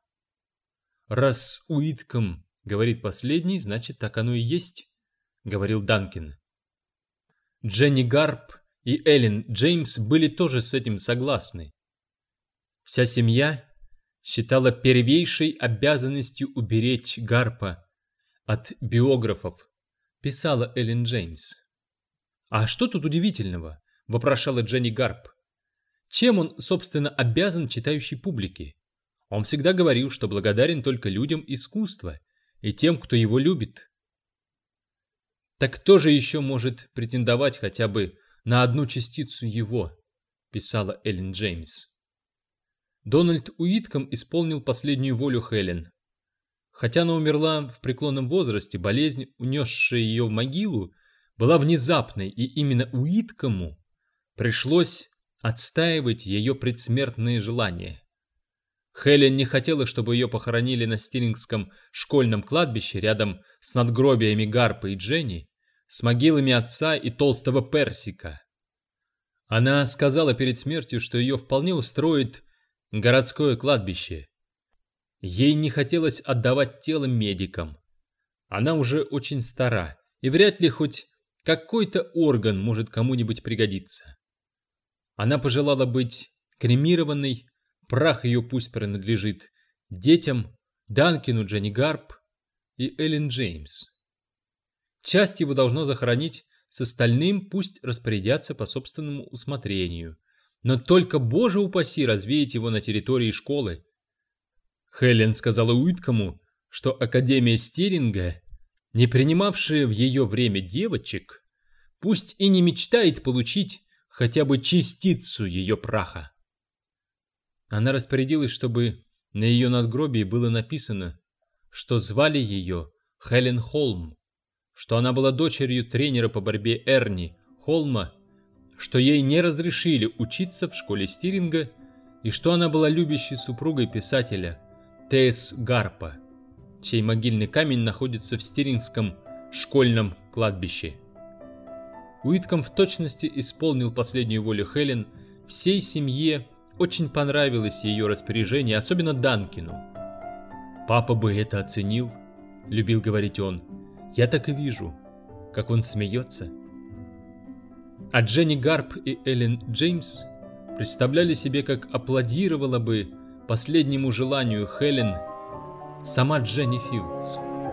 «Раз Уитком говорит последний, значит, так оно и есть», — говорил Данкин. Дженни Гарп и Эллен Джеймс были тоже с этим согласны. Вся семья считала первейшей обязанностью уберечь Гарпа от биографов, писала Эллен Джеймс. «А что тут удивительного?» — вопрошала Дженни Гарп. «Чем он, собственно, обязан читающей публике? Он всегда говорил, что благодарен только людям искусства и тем, кто его любит». «Так кто же еще может претендовать хотя бы на одну частицу его?» — писала Эллен Джеймс. Дональд Уитком исполнил последнюю волю Хелен. Хотя она умерла в преклонном возрасте, болезнь, унесшая ее в могилу, была внезапной, и именно Уиткому пришлось отстаивать ее предсмертные желания. Хелен не хотела, чтобы ее похоронили на Стирингском школьном кладбище рядом с надгробиями Гарпа и Дженни, с могилами отца и толстого Персика. Она сказала перед смертью, что ее вполне устроит городское кладбище. Ей не хотелось отдавать тело медикам. Она уже очень стара, и вряд ли хоть какой-то орган может кому-нибудь пригодиться. Она пожелала быть кремированной, прах ее пусть принадлежит детям, Данкину, Дженни Гарп и Эллен Джеймс. Часть его должно захоронить, с остальным пусть распорядятся по собственному усмотрению. Но только, Боже упаси, развеять его на территории школы. Хелен сказала Уиткому, что Академия Стиринга, не принимавшая в ее время девочек, пусть и не мечтает получить хотя бы частицу ее праха. Она распорядилась, чтобы на ее надгробии было написано, что звали ее Хелен Холм, что она была дочерью тренера по борьбе Эрни Холма, что ей не разрешили учиться в школе Стиринга и что она была любящей супругой писателя Т.С. Гарпа, чей могильный камень находится в Стирингском школьном кладбище. Уитком в точности исполнил последнюю волю Хелен. Всей семье очень понравилось ее распоряжение, особенно Данкину. «Папа бы это оценил», — любил говорить он. «Я так и вижу, как он смеется». А Дженни Гарп и Эллен Джеймс представляли себе, как аплодировала бы последнему желанию Хелен сама Дженни Филдс.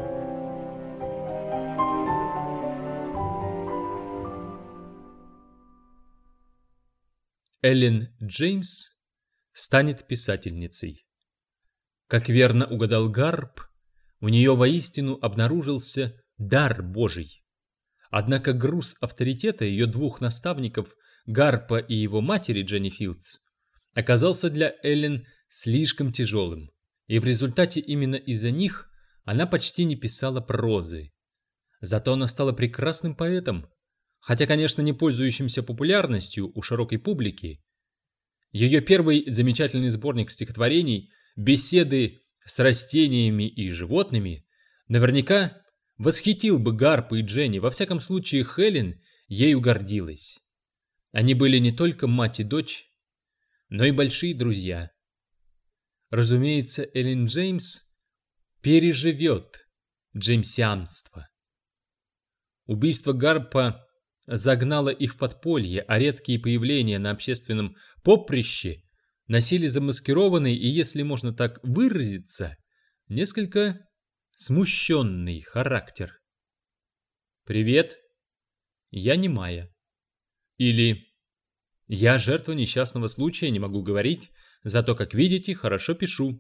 Эллен Джеймс станет писательницей. Как верно угадал Гарп, у нее воистину обнаружился дар Божий. Однако груз авторитета ее двух наставников, Гарпа и его матери Дженни Филдс, оказался для Эллен слишком тяжелым, и в результате именно из-за них она почти не писала прозы. Зато она стала прекрасным поэтом, хотя, конечно, не пользующимся популярностью у широкой публики. Ее первый замечательный сборник стихотворений «Беседы с растениями и животными» наверняка восхитил бы Гарпа и Дженни, во всяком случае Хелен ею гордилась. Они были не только мать и дочь, но и большие друзья. Разумеется, Эллен Джеймс переживет джеймсианство. Убийство Гарпа загнало их в подполье, а редкие появления на общественном поприще носили замаскированный и, если можно так выразиться, несколько смущенный характер. «Привет, я не Майя». Или «Я жертва несчастного случая, не могу говорить, зато, как видите, хорошо пишу».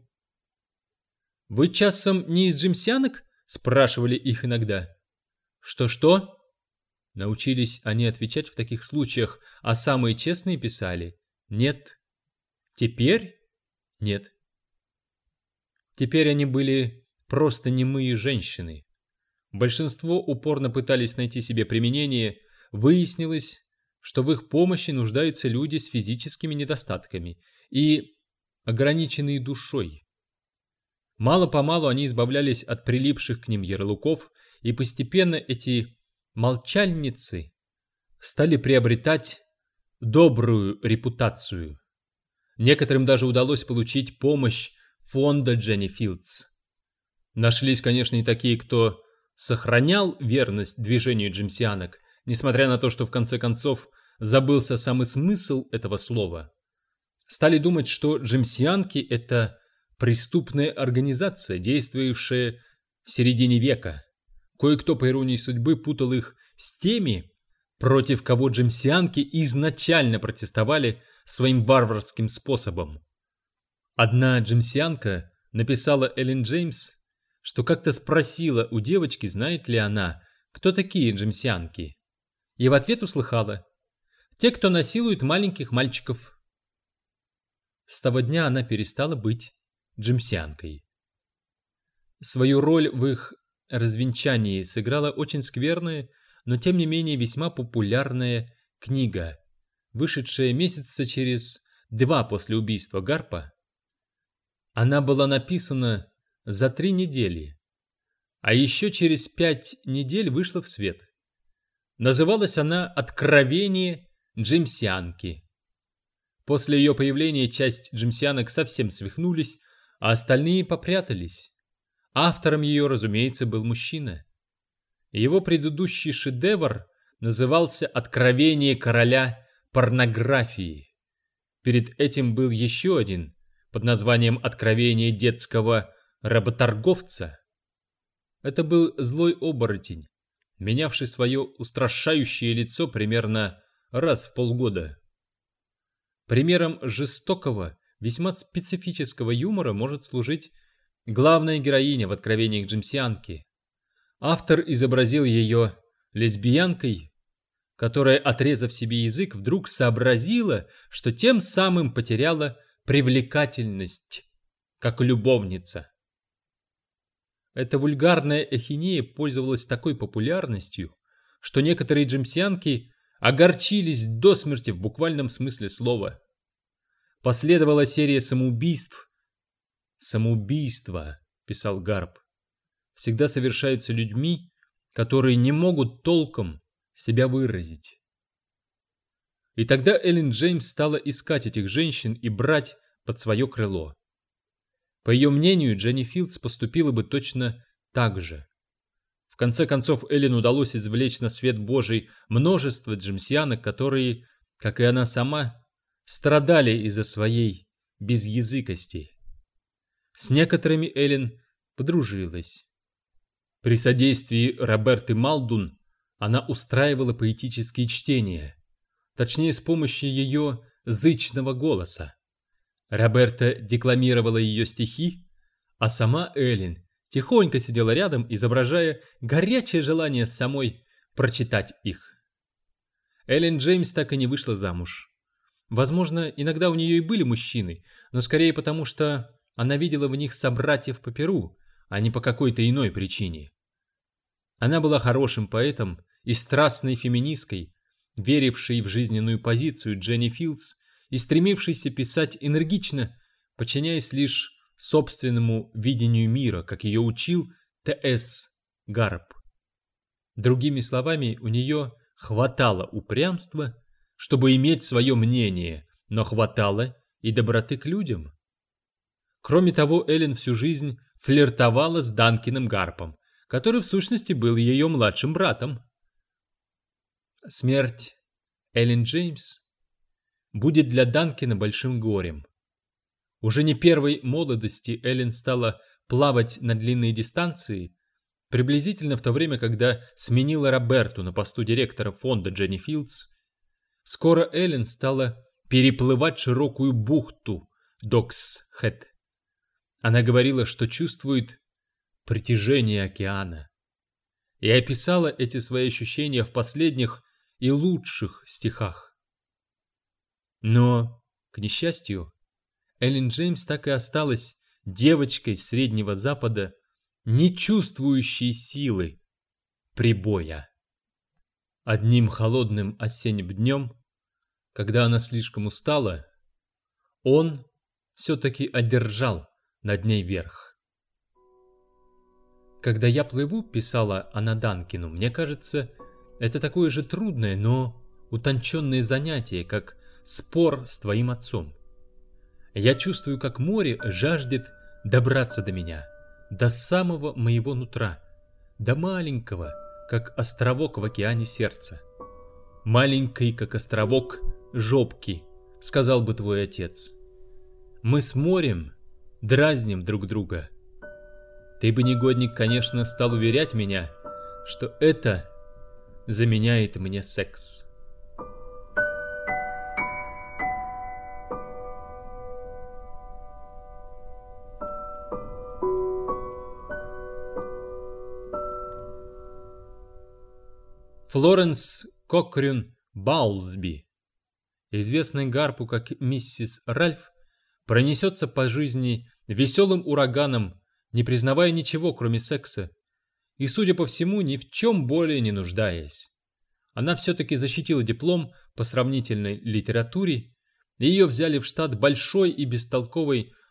«Вы часом не из джимсянок?» — спрашивали их иногда. «Что-что?» Научились они отвечать в таких случаях, а самые честные писали «нет». Теперь нет. Теперь они были просто немые женщины. Большинство упорно пытались найти себе применение. Выяснилось, что в их помощи нуждаются люди с физическими недостатками и ограниченные душой. Мало-помалу они избавлялись от прилипших к ним ярлыков, и постепенно эти молчальницы стали приобретать добрую репутацию. Некоторым даже удалось получить помощь фонда Дженни Филдс. Нашлись, конечно, и такие, кто сохранял верность движению джимсианок, несмотря на то, что в конце концов забылся самый смысл этого слова. Стали думать, что джимсианки — это преступная организация, действующая в середине века. Кое-кто, по иронии судьбы, путал их с теми, против кого джимсианки изначально протестовали своим варварским способом. Одна джимсианка написала Эллен Джеймс, что как-то спросила у девочки, знает ли она, кто такие джимсианки, и в ответ услыхала: «Те, кто насилует маленьких мальчиков». С того дня она перестала быть джимсианкой. Свою роль в их развенчании сыграла очень скверная, но тем не менее весьма популярная книга, вышедшая месяца через 2 после убийства Гарпа. Она была написана за 3 недели, а еще через 5 недель вышла в свет. Называлась она «Откровение джемсианки». После ее появления часть джемсианок совсем свихнулись, а остальные попрятались. Автором ее, разумеется, был мужчина. Его предыдущий шедевр назывался «Откровение короля порнографии». Перед этим был еще один под названием «Откровение детского работорговца». Это был злой оборотень, менявший свое устрашающее лицо примерно раз в полгода. Примером жестокого, весьма специфического юмора может служить главная героиня в «Откровениях джемсианки». Автор изобразил ее лесбиянкой, которая, отрезав себе язык, вдруг сообразила, что тем самым потеряла привлекательность, как любовница. Эта вульгарная эхинея пользовалась такой популярностью, что некоторые джемсианки огорчились до смерти в буквальном смысле слова. Последовала серия самоубийств. «Самоубийства», — писал Гарп, — «всегда совершаются людьми, которые не могут толком себя выразить». И тогда Эллен Джеймс стала искать этих женщин и брать под свое крыло. По ее мнению, Дженни Филдс поступила бы точно так же. В конце концов, Эллен удалось извлечь на свет Божий множество джемсианок, которые, как и она сама, страдали из-за своей безязыкости. С некоторыми Эллен подружилась. При содействии Роберты Малдун она устраивала поэтические чтения, точнее, с помощью ее зычного голоса. Роберта декламировала ее стихи, а сама Эллен тихонько сидела рядом, изображая горячее желание самой прочитать их. Эллен Джеймс так и не вышла замуж. Возможно, иногда у нее и были мужчины, но скорее потому, что она видела в них собратьев по перу, а не по какой-то иной причине. Она была хорошим поэтом и страстной феминисткой, верившей в жизненную позицию Дженни Филдс и стремившейся писать энергично, подчиняясь лишь собственному видению мира, как ее учил Т.С. Гарп. Другими словами, у нее хватало упрямства, чтобы иметь свое мнение, но хватало и доброты к людям. Кроме того, Эллен всю жизнь флиртовала с Данкином Гарпом, который в сущности был ее младшим братом. Смерть Эллен Джеймс будет для Данкина большим горем. Уже не первой молодости Эллен стала плавать на длинные дистанции, приблизительно в то время, когда сменила Роберту на посту директора фонда Дженни Филдс. Скоро Эллен стала переплывать широкую бухту Докс-Хэт. Она говорила, что чувствует притяжение океана, и описала эти свои ощущения в последних и лучших стихах. Но, к несчастью, Эллен Джеймс так и осталась девочкой Среднего Запада, не чувствующей силы прибоя. Одним холодным осенним днем, когда она слишком устала, он все-таки одержал над ней верх. «Когда я плыву», — писала она Данкину, — «мне кажется, это такое же трудное, но утонченное занятие, как спор с твоим отцом. Я чувствую, как море жаждет добраться до меня, до самого моего нутра, до маленького, как островок в океане сердца. Маленький, как островок жопки, сказал бы твой отец. Мы с морем дразним друг друга. Ты бы, негодник, конечно, стал уверять меня, что это заменяет мне секс». Флоренс Кокрюн Баулсби, известная Гарпу как миссис Ральф, пронесется по жизни веселым ураганом, не признавая ничего, кроме секса, и, судя по всему, ни в чем более не нуждаясь. Она все-таки защитила диплом по сравнительной литературе, и ее взяли в штат большой и бестолковой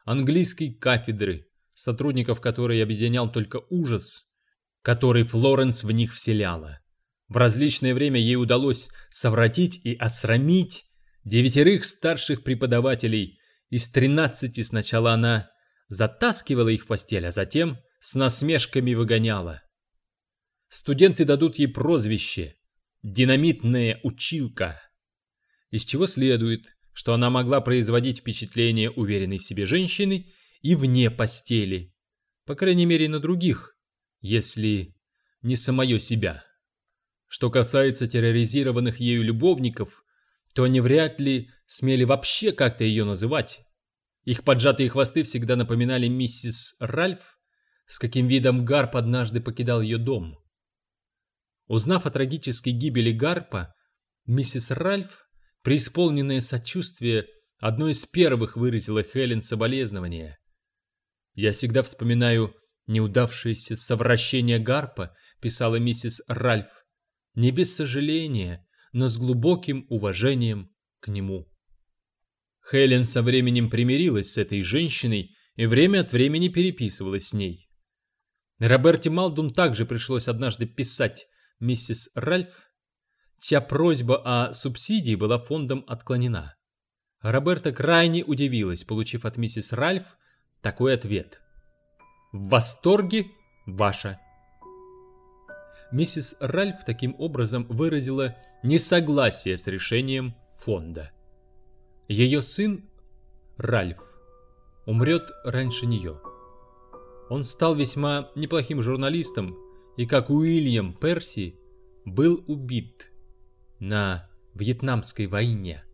английской кафедры, сотрудников которой объединял только ужас, который Флоренс в них вселяла. В различное время ей удалось совратить и осрамить 9 старших преподавателей. Из 13 сначала она затаскивала их в постель, а затем с насмешками выгоняла. Студенты дадут ей прозвище «Динамитная училка», из чего следует, что она могла производить впечатление уверенной в себе женщины и вне постели, по крайней мере на других, если не самое себя. Что касается терроризированных ею любовников, то они вряд ли смели вообще как-то ее называть. Их поджатые хвосты всегда напоминали миссис Ральф, с каким видом Гарп однажды покидал ее дом. Узнав о трагической гибели Гарпа, миссис Ральф, преисполненное сочувствие, одной из первых выразила Хелен соболезнования. «Я всегда вспоминаю неудавшееся совращение Гарпа», писала миссис Ральф, не без сожаления, но с глубоким уважением к нему. Хелен со временем примирилась с этой женщиной и время от времени переписывалась с ней. Роберте Малдун также пришлось однажды писать миссис Ральф, чья просьба о субсидии была фондом отклонена. Роберта крайне удивилась, получив от миссис Ральф такой ответ: «В восторге, ваша». Миссис Ральф таким образом выразила несогласие с решением фонда. Ее сын Ральф умрет раньше нее. Он стал весьма неплохим журналистом и, как Уильям Перси, был убит на Вьетнамской войне.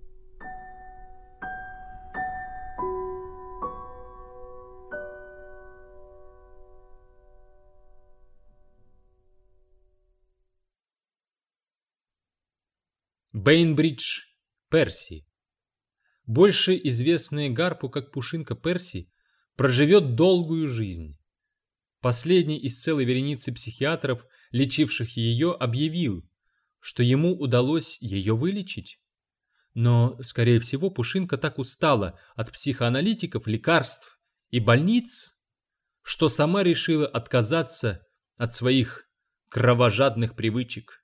Бейнбридж Перси, больше известная Гарпу как Пушинка Перси, проживет долгую жизнь. Последний из целой вереницы психиатров, лечивших ее, объявил, что ему удалось ее вылечить. Но, скорее всего, Пушинка так устала от психоаналитиков, лекарств и больниц, что сама решила отказаться от своих кровожадных привычек.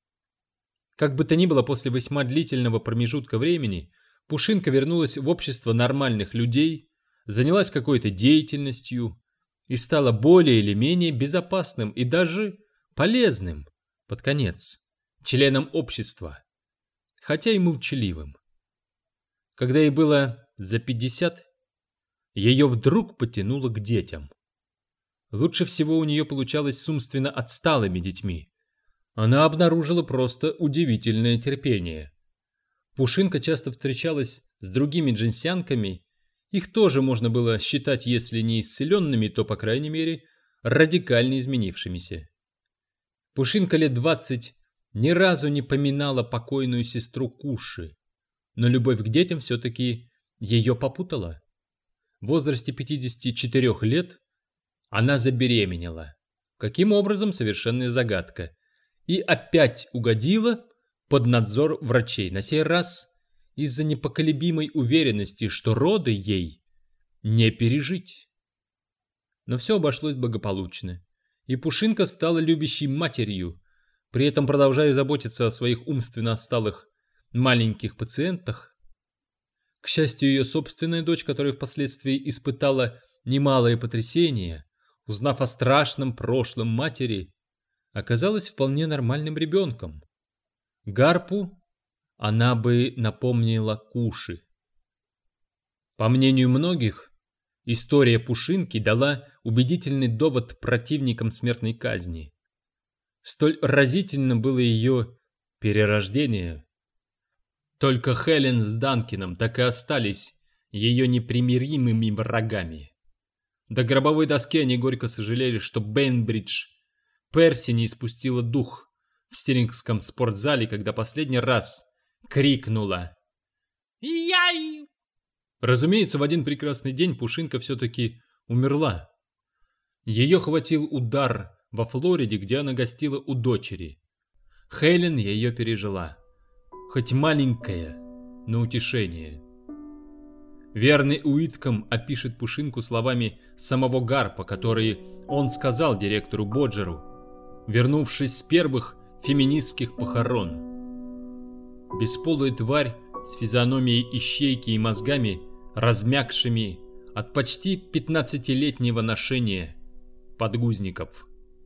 Как бы то ни было, после весьма длительного промежутка времени Пушинка вернулась в общество нормальных людей, занялась какой-то деятельностью и стала более или менее безопасным и даже полезным, под конец, членом общества, хотя и молчаливым. Когда ей было за 50, ее вдруг потянуло к детям. Лучше всего у нее получалось с умственно отсталыми детьми. Она обнаружила просто удивительное терпение. Пушинка часто встречалась с другими джинсянками, их тоже можно было считать, если не исцеленными, то, по крайней мере, радикально изменившимися. Пушинка лет 20 ни разу не поминала покойную сестру Куши, но любовь к детям все-таки ее попутала. В возрасте 54 лет она забеременела. Каким образом, совершенная загадка. И опять угодила под надзор врачей, на сей раз из-за непоколебимой уверенности, что роды ей не пережить. Но все обошлось благополучно, и Пушинка стала любящей матерью, при этом продолжая заботиться о своих умственно отсталых маленьких пациентах. К счастью, ее собственная дочь, которая впоследствии испытала немалое потрясение, узнав о страшном прошлом матери, оказалась вполне нормальным ребенком. Гарпу она бы напомнила Куши. По мнению многих, история Пушинки дала убедительный довод противникам смертной казни. Столь разительно было ее перерождение. Только Хелен с Данкином так и остались ее непримиримыми врагами. До гробовой доски они горько сожалели, что Бейнбридж Перси не испустила дух в стирингском спортзале, когда последний раз крикнула «Яй!». Разумеется, в один прекрасный день Пушинка все-таки умерла. Ее хватил удар во Флориде, где она гостила у дочери. Хелен ее пережила, хоть маленькая, но утешение. Верный Уитком опишет Пушинку словами самого Гарпа, которые он сказал директору Боджеру, вернувшись с первых феминистских похорон. Бесполая тварь с физиономией ищейки и мозгами, размякшими от почти 15-летнего ношения подгузников.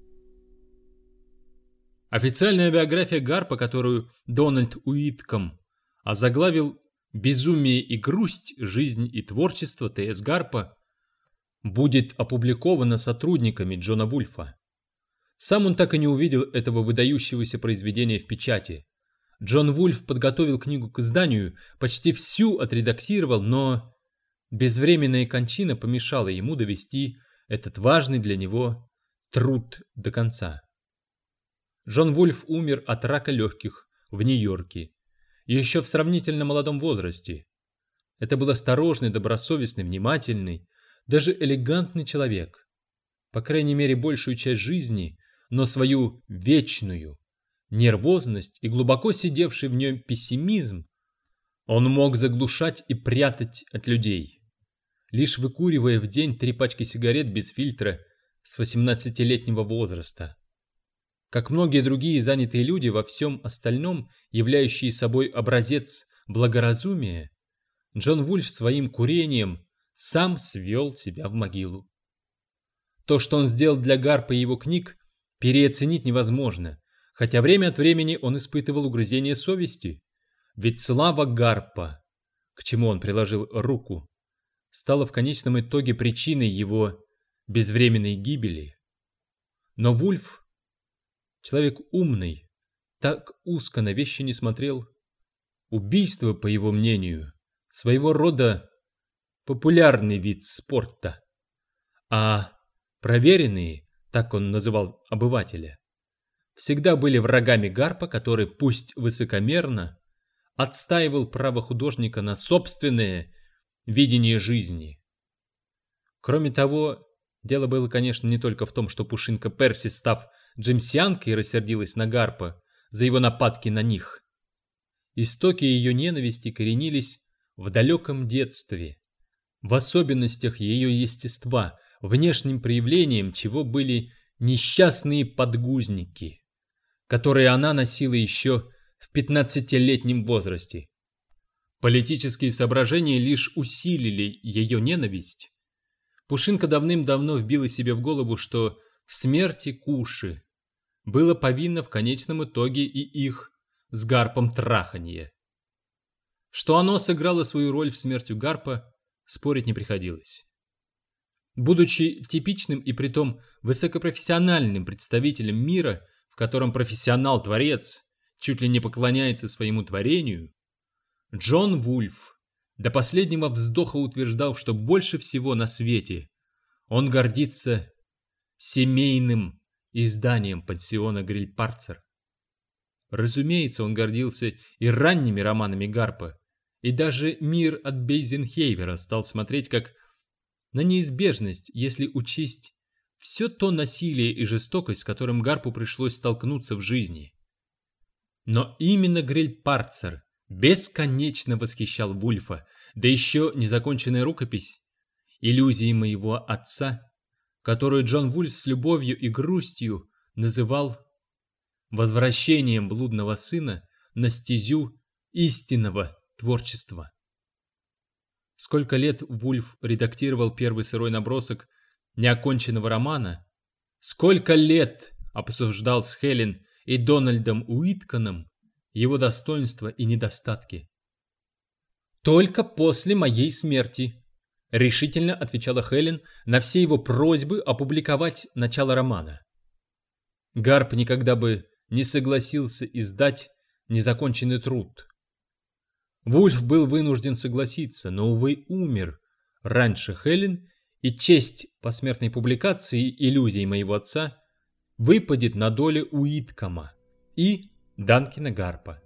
Официальная биография Гарпа, которую Дональд Уитком озаглавил «Безумие и грусть. Жизнь и творчество Т.С. Гарпа», будет опубликована сотрудниками Джона Вульфа. Сам он так и не увидел этого выдающегося произведения в печати. Джон Вульф подготовил книгу к изданию, почти всю отредактировал, но безвременная кончина помешала ему довести этот важный для него труд до конца. Джон Вульф умер от рака легких в Нью-Йорке, еще в сравнительно молодом возрасте. Это был осторожный, добросовестный, внимательный, даже элегантный человек. По крайней мере, большую часть жизни, но свою вечную нервозность и глубоко сидевший в нем пессимизм он мог заглушать и прятать от людей, лишь выкуривая в день 3 пачки сигарет без фильтра с 18-летнего возраста. Как многие другие занятые люди во всем остальном, являющие собой образец благоразумия, Джон Вульф своим курением сам свел себя в могилу. То, что он сделал для Гарпа и его книг, переоценить невозможно, хотя время от времени он испытывал угрызение совести, ведь слава Гарпа, к чему он приложил руку, стала в конечном итоге причиной его безвременной гибели. Но Вульф, человек умный, так узко на вещи не смотрел. Убийство, по его мнению, своего рода популярный вид спорта, а проверенные, так он называл обывателя, всегда были врагами Гарпа, который, пусть высокомерно, отстаивал право художника на собственное видение жизни. Кроме того, дело было, конечно, не только в том, что Пушинка Перси, став джемсианкой, рассердилась на Гарпа за его нападки на них. Истоки ее ненависти коренились в далеком детстве, в особенностях ее естества, внешним проявлением чего были несчастные подгузники, которые она носила еще в 15-летнем возрасте. Политические соображения лишь усилили ее ненависть. Пушинка давным-давно вбила себе в голову, что в смерти Куши было повинно в конечном итоге и их с Гарпом траханье. Что оно сыграло свою роль в смерти Гарпа, спорить не приходилось. Будучи типичным и притом высокопрофессиональным представителем мира, в котором профессионал-творец чуть ли не поклоняется своему творению, Джон Вульф до последнего вздоха утверждал, что больше всего на свете он гордится семейным изданием пансиона Грильпарцер. Разумеется, он гордился и ранними романами Гарпа, и даже «Мир от Бейзенхейвера» стал смотреть как на неизбежность, если учесть все то насилие и жестокость, с которым Гарпу пришлось столкнуться в жизни. Но именно Грильпарцер бесконечно восхищал Вульфа, да еще незаконченная рукопись «Иллюзии моего отца», которую Джон Вульф с любовью и грустью называл возвращением блудного сына на стезю истинного творчества. Сколько лет Вульф редактировал первый сырой набросок неоконченного романа, сколько лет обсуждал с Хелен и Дональдом Уитконом его достоинства и недостатки. «Только после моей смерти», — решительно отвечала Хелен на все его просьбы опубликовать начало романа. Гарп никогда бы не согласился издать незаконченный труд. Вульф был вынужден согласиться, но, увы, умер раньше Хелен, и честь посмертной публикации «Иллюзий моего отца» выпадет на долю Уиткома и Данкина Гарпа.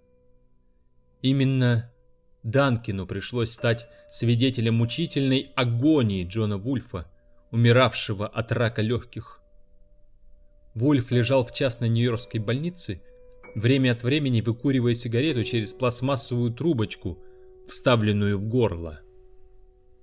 Именно Данкину пришлось стать свидетелем мучительной агонии Джона Вульфа, умиравшего от рака легких. Вульф лежал в частной нью-йоркской больнице, время от времени выкуривая сигарету через пластмассовую трубочку, вставленную в горло.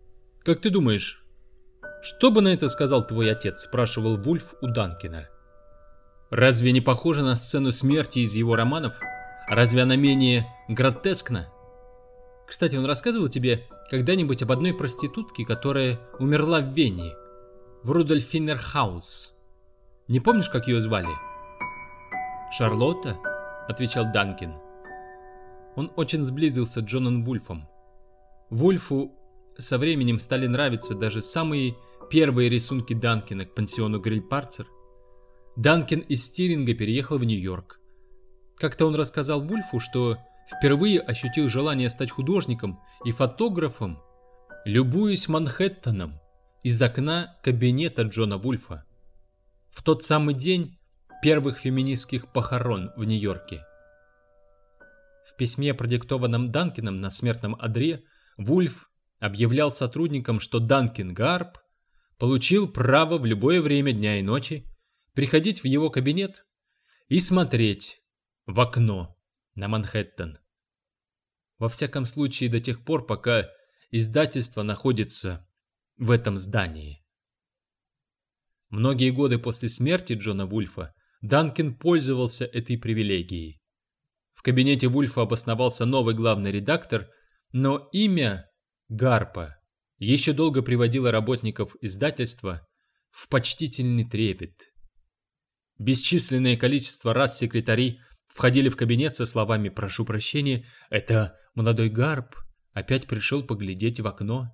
Как ты думаешь, что бы на это сказал твой отец?» – спрашивал Вульф у Данкина. «Разве не похоже на сцену смерти из его романов? Разве она менее гротескна? Кстати, он рассказывал тебе когда-нибудь об одной проститутке, которая умерла в Вене, в Рудольфинерхаус? Не помнишь, как ее звали?» «Шарлотта?» – отвечал Данкин. Он очень сблизился с Джоном Вульфом. Вульфу со временем стали нравиться даже самые первые рисунки Данкина к пансиону Грильпарцер. Данкин из Стиринга переехал в Нью-Йорк. Как-то он рассказал Вульфу, что впервые ощутил желание стать художником и фотографом, любуясь Манхэттеном из окна кабинета Джона Вульфа в тот самый день первых феминистских похорон в Нью-Йорке. В письме, продиктованном Данкином на смертном одре, Вульф объявлял сотрудникам, что Данкин Гарп получил право в любое время дня и ночи приходить в его кабинет и смотреть в окно на Манхэттен. Во всяком случае, до тех пор, пока издательство находится в этом здании. Многие годы после смерти Джона Вульфа Данкин пользовался этой привилегией. В кабинете Вульфа обосновался новый главный редактор, но имя Гарпа еще долго приводило работников издательства в почтительный трепет. Бесчисленное количество раз секретари входили в кабинет со словами «Прошу прощения, это молодой Гарп опять пришел поглядеть в окно».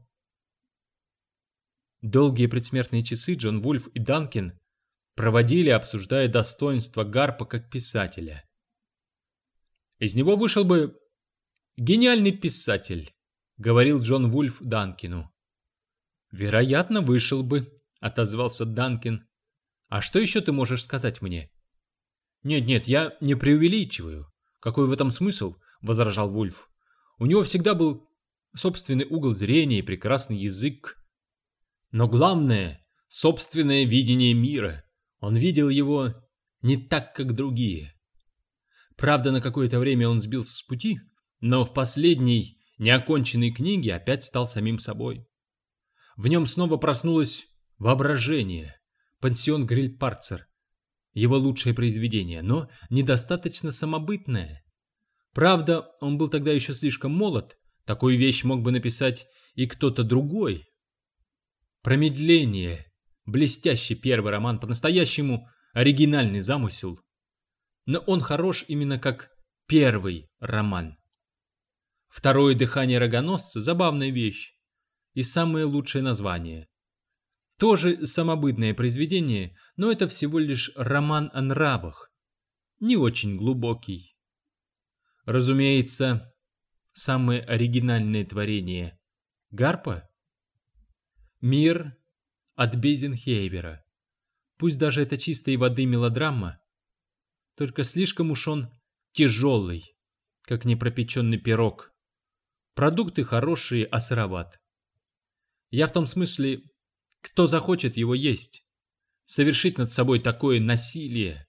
Долгие предсмертные часы Джон Вульф и Данкин проводили, обсуждая достоинства Гарпа как писателя. «Из него вышел бы гениальный писатель», — говорил Джон Вульф Данкину. «Вероятно, вышел бы», — отозвался Данкин. «А что еще ты можешь сказать мне?» «Нет, я не преувеличиваю. Какой в этом смысл?» — возражал Вульф. «У него всегда был собственный угол зрения и прекрасный язык. Но главное — собственное видение мира. Он видел его не так, как другие. Правда, на какое-то время он сбился с пути, но в последней неоконченной книге опять стал самим собой. В нем снова проснулось воображение. Пансион Грильпарцер. Его лучшее произведение, но недостаточно самобытное. Правда, он был тогда еще слишком молод. Такую вещь мог бы написать и кто-то другой. «Промедление». Блестящий первый роман, по-настоящему оригинальный замысел. Но он хорош именно как первый роман. «Второе дыхание рогоносца» — забавная вещь. И самое лучшее название. Тоже самобытное произведение, но это всего лишь роман о нравах. Не очень глубокий. Разумеется, самое оригинальное творение Гарпа — «Мир» от Бейзенхейвера. Пусть даже это чистой воды мелодрама, только слишком уж он тяжелый, как непропеченный пирог. Продукты хорошие, а сыроват. Я в том смысле, кто захочет его есть, совершить над собой такое насилие.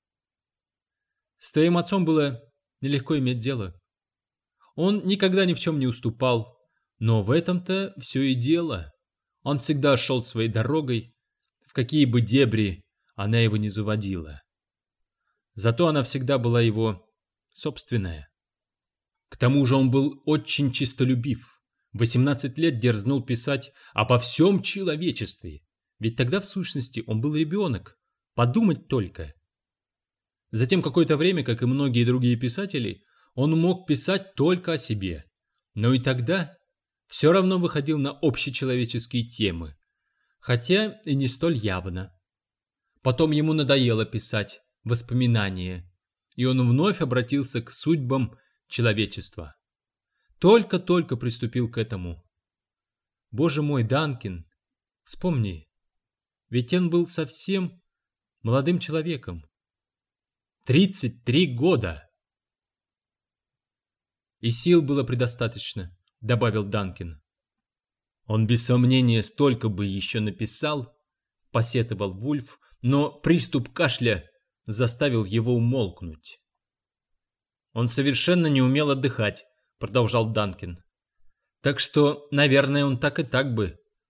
С твоим отцом было нелегко иметь дело. Он никогда ни в чем не уступал, но в этом-то все и дело. Он всегда шел своей дорогой, в какие бы дебри она его не заводила. Зато она всегда была его собственная. К тому же он был очень честолюбив. В 18 лет дерзнул писать обо всем человечестве. Ведь тогда, в сущности, он был ребенок. Подумать только. Затем какое-то время, как и многие другие писатели, он мог писать только о себе. Но и тогда все равно выходил на общечеловеческие темы, хотя и не столь явно. Потом ему надоело писать воспоминания, и он вновь обратился к судьбам человечества. Только-только приступил к этому. Боже мой, Данкин, вспомни, ведь он был совсем молодым человеком. 33 года! И сил было предостаточно, добавил Данкин. Он без сомнения столько бы еще написал, посетовал Вульф, но приступ кашля заставил его умолкнуть. Он совершенно не умел отдыхать, продолжал Данкин. Так что, наверное, он так и так бы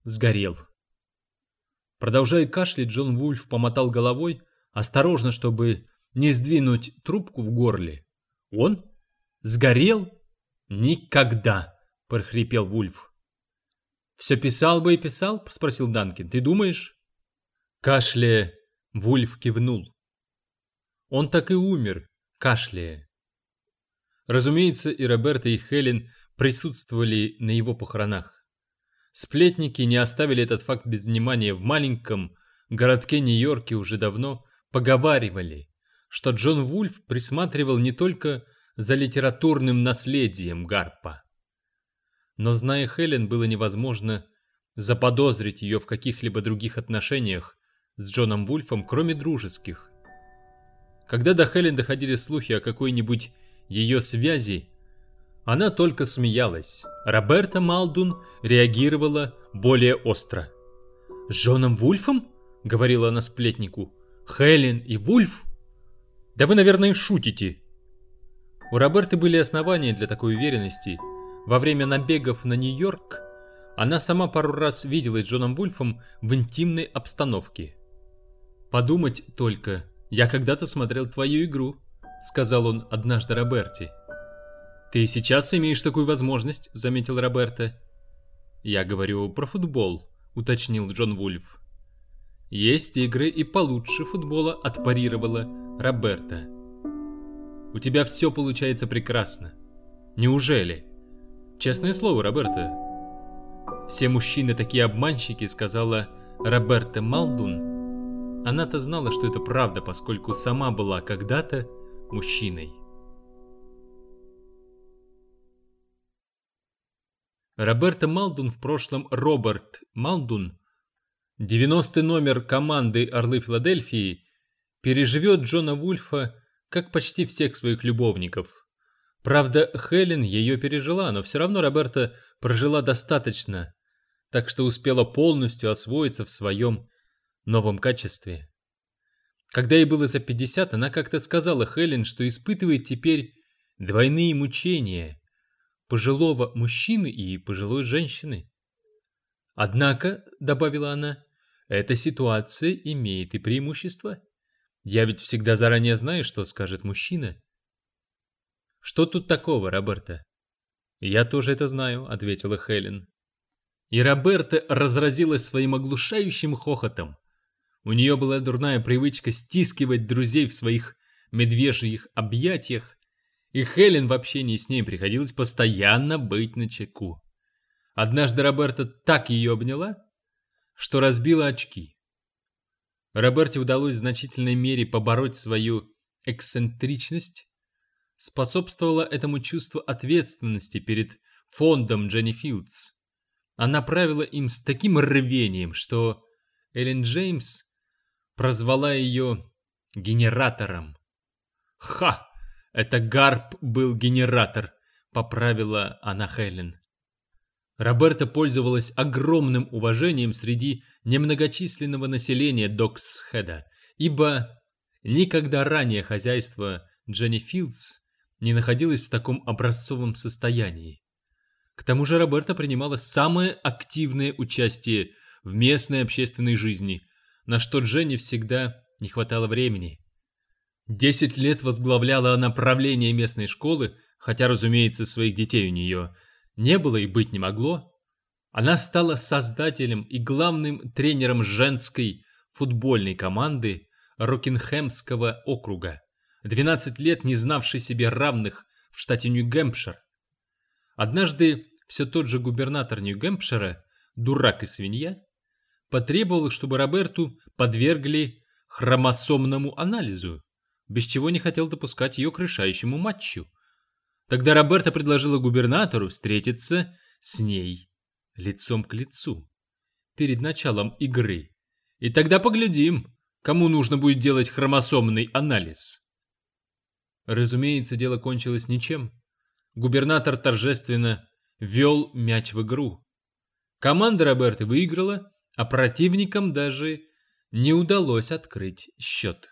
сгорел. Продолжая кашлять, Джон Вульф помотал головой, осторожно, чтобы не сдвинуть трубку в горле. Он? Сгорел? Никогда, прохрипел Вульф. Все писал бы и писал? Спросил Данкин. Ты думаешь? Кашляя, Вульф кивнул. Он так и умер, кашляя. Разумеется, и Роберта, и Хелен присутствовали на его похоронах. Сплетники не оставили этот факт без внимания. В маленьком городке Нью-Йорке уже давно поговаривали, что Джон Вульф присматривал не только за литературным наследием Гарпа. Но, зная Хелен, было невозможно заподозрить ее в каких-либо других отношениях с Джоном Вульфом, кроме дружеских. Когда до Хелен доходили слухи о какой-нибудь ее связи, она только смеялась. Роберта Малдун реагировала более остро. «С Джоном Вульфом?» — говорила она сплетнику. «Хелен и Вульф? Да вы, наверное, шутите». У Роберты были основания для такой уверенности. Во время набегов на Нью-Йорк она сама пару раз виделась с Джоном Вульфом в интимной обстановке. «Подумать только, я когда-то смотрел твою игру», — сказал он однажды Роберте. «Ты сейчас имеешь такую возможность», — заметил Роберта. «Я говорю про футбол», — уточнил Джон Вульф. «Есть игры и получше футбола», — отпарировала Роберта. «У тебя все получается прекрасно. Неужели?» «Честное слово, Роберта». «Все мужчины такие обманщики», — сказала Роберта Малдун. Она-то знала, что это правда, поскольку сама была когда-то мужчиной. Роберта Малдун, в прошлом Роберт Малдун, 90-й номер команды «Орлы Филадельфии», переживет Джона Вульфа, как почти всех своих любовников. Правда, Хелен ее пережила, но все равно Роберта прожила достаточно, так что успела полностью освоиться в своем новом качестве. Когда ей было за 50, она как-то сказала Хелен, что испытывает теперь двойные мучения пожилого мужчины и пожилой женщины. «Однако», — добавила она, — «эта ситуация имеет и преимущество. Я ведь всегда заранее знаю, что скажет мужчина». «Что тут такого, Роберта?» «Я тоже это знаю», — ответила Хелен. И Роберта разразилась своим оглушающим хохотом. У нее была дурная привычка стискивать друзей в своих медвежьих объятиях, и Хелен в общении с ней приходилось постоянно быть начеку. Однажды Роберта так ее обняла, что разбила очки. Роберте удалось в значительной мере побороть свою эксцентричность. Способствовало этому чувство ответственности перед фондом Дженни Филдс. Она правила им с таким рвением, что Эллен Джеймс прозвала ее генератором. «Ха! Это Гарп был генератор», — поправила она Хелен. Роберта пользовалась огромным уважением среди немногочисленного населения Доксхеда, ибо никогда ранее хозяйство Дженни Филдс не находилось в таком образцовом состоянии. К тому же Роберта принимала самое активное участие в местной общественной жизни, на что Дженни всегда не хватало времени. 10 лет возглавляла она правление местной школы, хотя, разумеется, своих детей у нее не было и быть не могло. Она стала создателем и главным тренером женской футбольной команды Рокингемского округа, 12 лет не знавшей себе равных в штате Нью-Гэмпшир. Однажды все тот же губернатор Нью-Гэмпшира, дурак и свинья, потребовал, чтобы Роберту подвергли хромосомному анализу, без чего не хотел допускать ее к решающему матчу. Тогда Роберта предложила губернатору встретиться с ней лицом к лицу перед началом игры. И тогда поглядим, кому нужно будет делать хромосомный анализ. Разумеется, дело кончилось ничем. Губернатор торжественно ввел мяч в игру. Команда Роберты выиграла, а противникам даже не удалось открыть счет.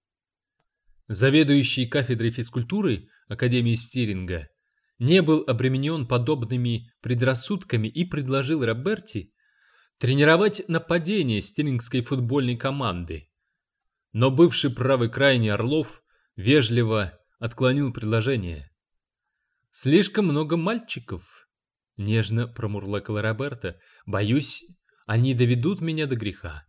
Заведующий кафедрой физкультуры Академии Стиринга не был обременен подобными предрассудками и предложил Роберте тренировать нападение стирлингской футбольной команды. Но бывший правый крайний Орлов вежливо отклонил предложение. «Слишком много мальчиков», — нежно промурлыкала Роберта. «Боюсь, они доведут меня до греха».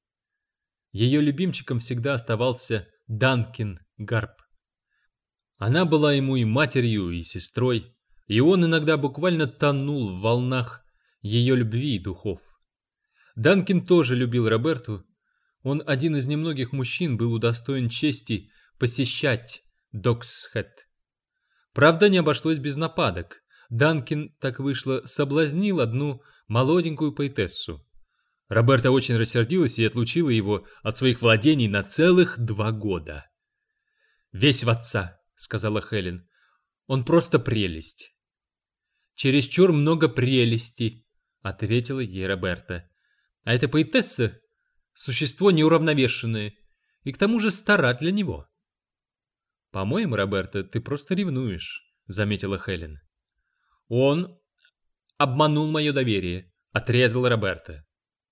Ее любимчиком всегда оставался Данкин Гарп. Она была ему и матерью, и сестрой, и он иногда буквально тонул в волнах ее любви и духов. Данкин тоже любил Роберту. Он один из немногих мужчин был удостоен чести посещать Доксхэт. Правда, не обошлось без нападок. Данкин, так вышло, соблазнил одну молоденькую поэтессу. Роберта очень рассердилась и отлучила его от своих владений на целых 2 года. «Весь в отца», — сказала Хелен. «Он просто прелесть». «Чересчур много прелести», — ответила ей Роберта. «А эта поэтесса — существо неуравновешенное и к тому же стара для него». «По-моему, Роберта, ты просто ревнуешь», — заметила Хелен. «Он обманул мое доверие», — отрезала Роберта.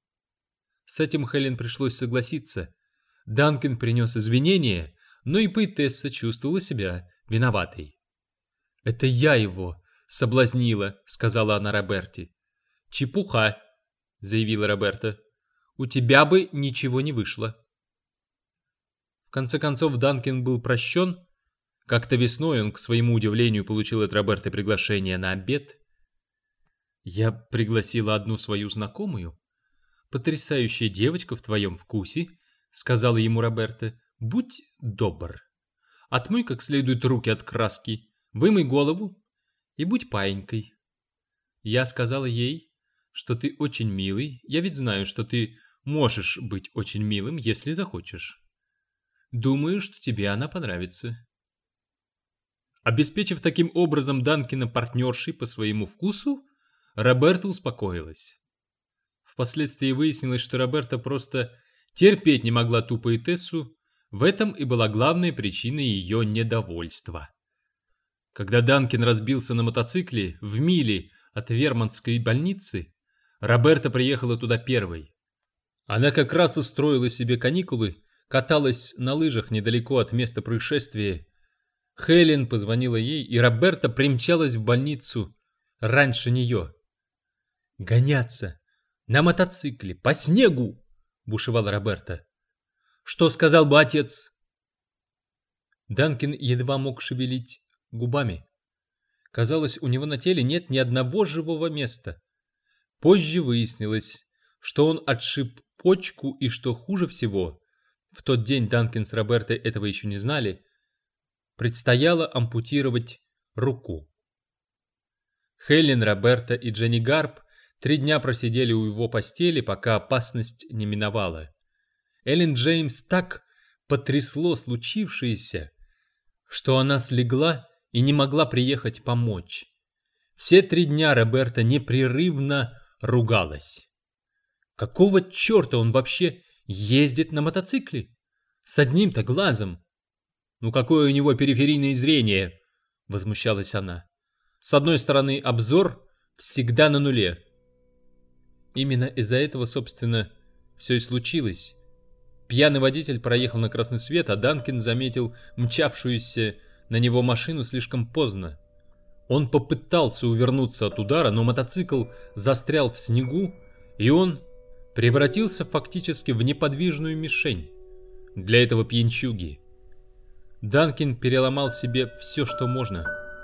С этим Хелен пришлось согласиться. Данкин принес извинения, но и поэтесса чувствовала себя виноватой. «Это я его соблазнила», — сказала она Роберте. «Чепуха», — заявила Роберта. «У тебя бы ничего не вышло». В конце концов Данкин был прощен. Как-то весной он, к своему удивлению, получил от Роберты приглашение на обед. «Я пригласила одну свою знакомую. Потрясающая девочка в твоем вкусе», — сказала ему Роберта. «Будь добр. Отмой как следует руки от краски, вымой голову и будь паинькой». Я сказала ей, что ты очень милый. Я ведь знаю, что ты можешь быть очень милым, если захочешь. Думаю, что тебе она понравится. Обеспечив таким образом Данкина партнершей по своему вкусу, Роберта успокоилась. Впоследствии выяснилось, что Роберта просто терпеть не могла ту поэтессу, в этом и была главная причина ее недовольства. Когда Данкин разбился на мотоцикле в миле от Вермонтской больницы, Роберта приехала туда первой. Она как раз устроила себе каникулы, каталась на лыжах недалеко от места происшествия. Хелен позвонила ей, и Роберта примчалась в больницу раньше нее. «Гоняться на мотоцикле по снегу!» — бушевала Роберта. «Что сказал бы отец?» Данкин едва мог шевелить губами. Казалось, у него на теле нет ни одного живого места. Позже выяснилось, что он отшиб почку и, что хуже всего, в тот день Данкин с Робертой этого еще не знали, предстояло ампутировать руку. Хелен, Роберта и Дженни Гарп 3 дня просидели у его постели, пока опасность не миновала. Эллен Джеймс так потрясло случившееся, что она слегла и не могла приехать помочь. Все 3 дня Роберта непрерывно ругалась. Какого черта он вообще ездит на мотоцикле? С одним-то глазом. «Ну какое у него периферийное зрение?» — возмущалась она. «С одной стороны, обзор всегда на нуле». Именно из-за этого, собственно, все и случилось. Пьяный водитель проехал на красный свет, а Данкин заметил мчавшуюся на него машину слишком поздно. Он попытался увернуться от удара, но мотоцикл застрял в снегу, и он превратился фактически в неподвижную мишень для этого пьянчуги. Данкин переломал себе все, что можно.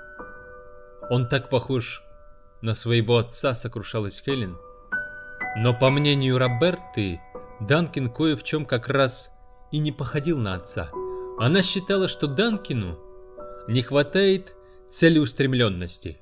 «Он так похож на своего отца», — сокрушалась Хелен. Но, по мнению Роберты, Данкин кое в чем как раз и не походил на отца. Она считала, что Данкину не хватает целеустремленности.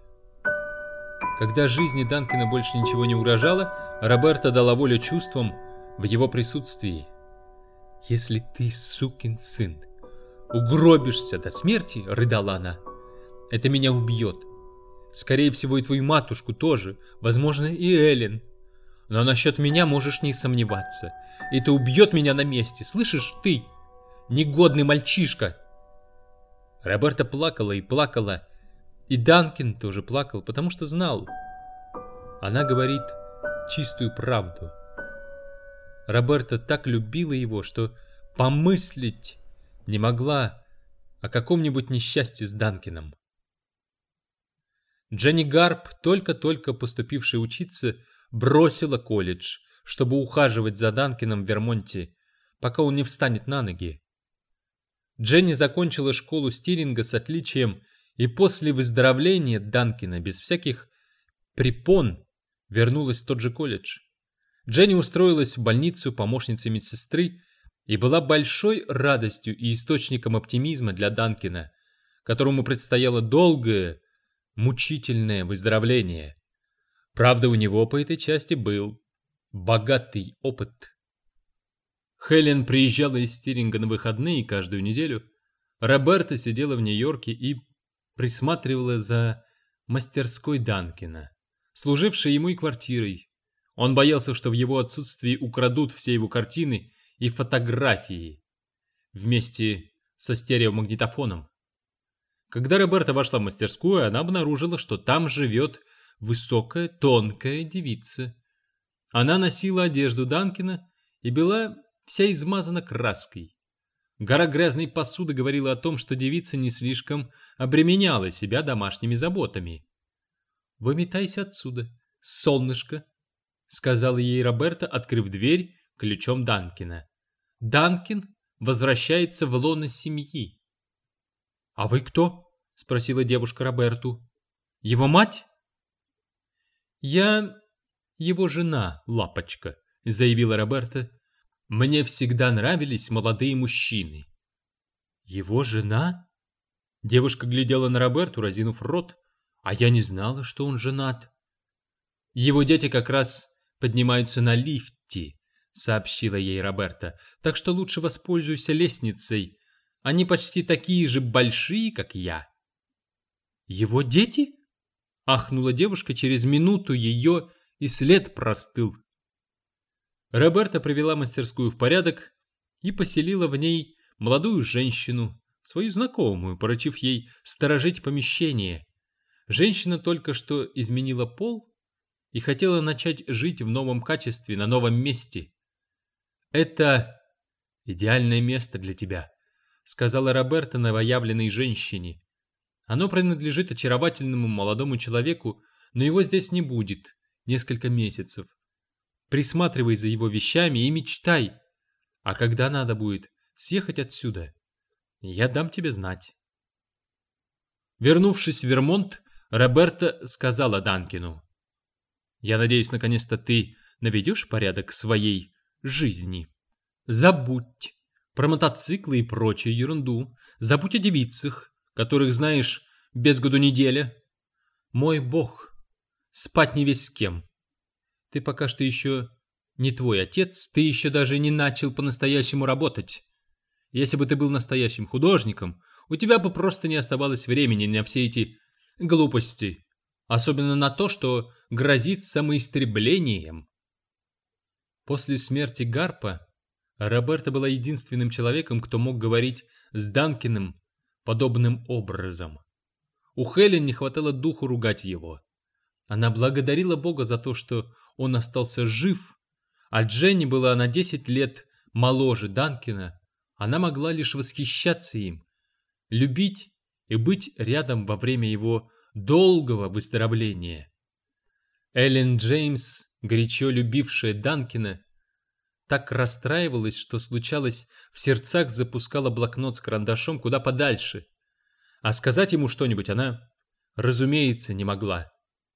Когда жизни Данкина больше ничего не угрожало, Роберта дала волю чувствам в его присутствии. «Если ты, сукин сын, угробишься до смерти, — рыдала она, — это меня убьет. Скорее всего, и твою матушку тоже, возможно, и Эллен. Но насчет меня можешь не сомневаться. Это убьет меня на месте, слышишь ты, негодный мальчишка!» Роберта плакала и плакала, и Данкин тоже плакал, потому что знал. Она говорит чистую правду. Роберта так любила его, что помыслить не могла о каком-нибудь несчастье с Данкином. Дженни Гарп, только-только поступившая учиться, бросила колледж, чтобы ухаживать за Данкином в Вермонте, пока он не встанет на ноги. Дженни закончила школу стилинга с отличием и после выздоровления Данкина без всяких препон вернулась в тот же колледж. Дженни устроилась в больницу помощницей медсестры и была большой радостью и источником оптимизма для Данкина, которому предстояло долгое, мучительное выздоровление. Правда, у него по этой части был богатый опыт. Хелен приезжала из Стиринга на выходные каждую неделю. Роберта сидела в Нью-Йорке и присматривала за мастерской Данкина, служившей ему и квартирой. Он боялся, что в его отсутствии украдут все его картины и фотографии вместе со стереомагнитофоном. Когда Роберта вошла в мастерскую, она обнаружила, что там живет высокая, тонкая девица. Она носила одежду Данкина и была вся измазана краской. Гора грязной посуды говорила о том, что девица не слишком обременяла себя домашними заботами. «Выметайся отсюда, солнышко», — сказала ей Роберта, открыв дверь ключом Данкина. «Данкин возвращается в лоно семьи». «А вы кто?» — спросила девушка Роберту. «Его мать?» «Я его жена, лапочка», — заявила Роберта. «Мне всегда нравились молодые мужчины». «Его жена?» Девушка глядела на Роберту, разинув рот. «А я не знала, что он женат». «Его дети как раз поднимаются на лифте», — сообщила ей Роберта. «Так что лучше воспользуйся лестницей. Они почти такие же большие, как я». «Его дети?» — ахнула девушка. Через минуту ее и след простыл. Роберта привела мастерскую в порядок и поселила в ней молодую женщину, свою знакомую, поручив ей сторожить помещение. Женщина только что изменила пол и хотела начать жить в новом качестве, на новом месте. «Это идеальное место для тебя», — сказала Роберта новоявленной женщине. «Оно принадлежит очаровательному молодому человеку, но его здесь не будет несколько месяцев. Присматривай за его вещами и мечтай, а когда надо будет съехать отсюда, я дам тебе знать». Вернувшись в Вермонт, Роберта сказала Данкину: «Я надеюсь, наконец-то ты наведешь порядок в своей жизни. Забудь про мотоциклы и прочую ерунду. Забудь о девицах, которых знаешь без году неделя. Мой бог, спать не весь с кем. Ты пока что еще не твой отец, ты еще даже не начал по-настоящему работать. Если бы ты был настоящим художником, у тебя бы просто не оставалось времени на все эти глупости, особенно на то, что грозит самоистреблением». После смерти Гарпа Роберта была единственным человеком, кто мог говорить с Данкиным подобным образом. У Хелен не хватало духу ругать его. Она благодарила Бога за то, что он остался жив, а Дженни была на 10 лет моложе Данкина. Она могла лишь восхищаться им, любить и быть рядом во время его долгого выздоровления. Эллен Джеймс, горячо любившая Данкина, так расстраивалась, что случалось, в сердцах запускала блокнот с карандашом куда подальше, а сказать ему что-нибудь она, разумеется, не могла.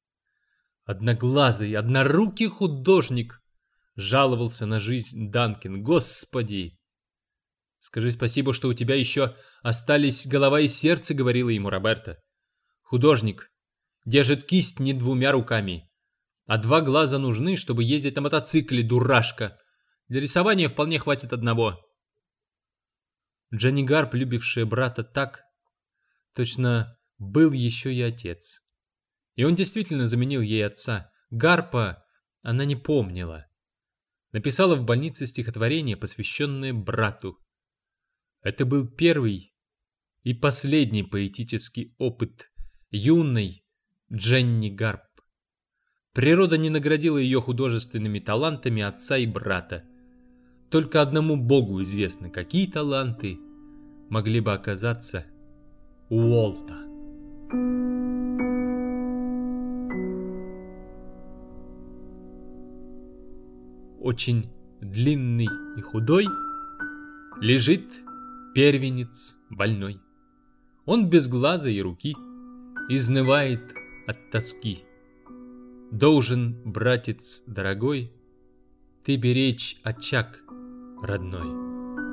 «Одноглазый, однорукий художник!» — жаловался на жизнь Данкин. «Господи! Скажи спасибо, что у тебя еще остались голова и сердце», — говорила ему Роберта. «Художник держит кисть не 2 руками, а 2 глаза нужны, чтобы ездить на мотоцикле, дурашка. Для рисования вполне хватит 1». Дженни Гарп, любившая брата так, точно был еще и отец. И он действительно заменил ей отца. Гарпа она не помнила. Написала в больнице стихотворение, посвященное брату. Это был первый и последний поэтический опыт юной Дженни Гарп. Природа не наградила ее художественными талантами отца и брата. Только одному Богу известно, какие таланты могли бы оказаться у Уолта. Очень длинный и худой лежит первенец больной. Он без глаза и руки, изнывает от тоски. Должен, братец дорогой, ты беречь очаг родной.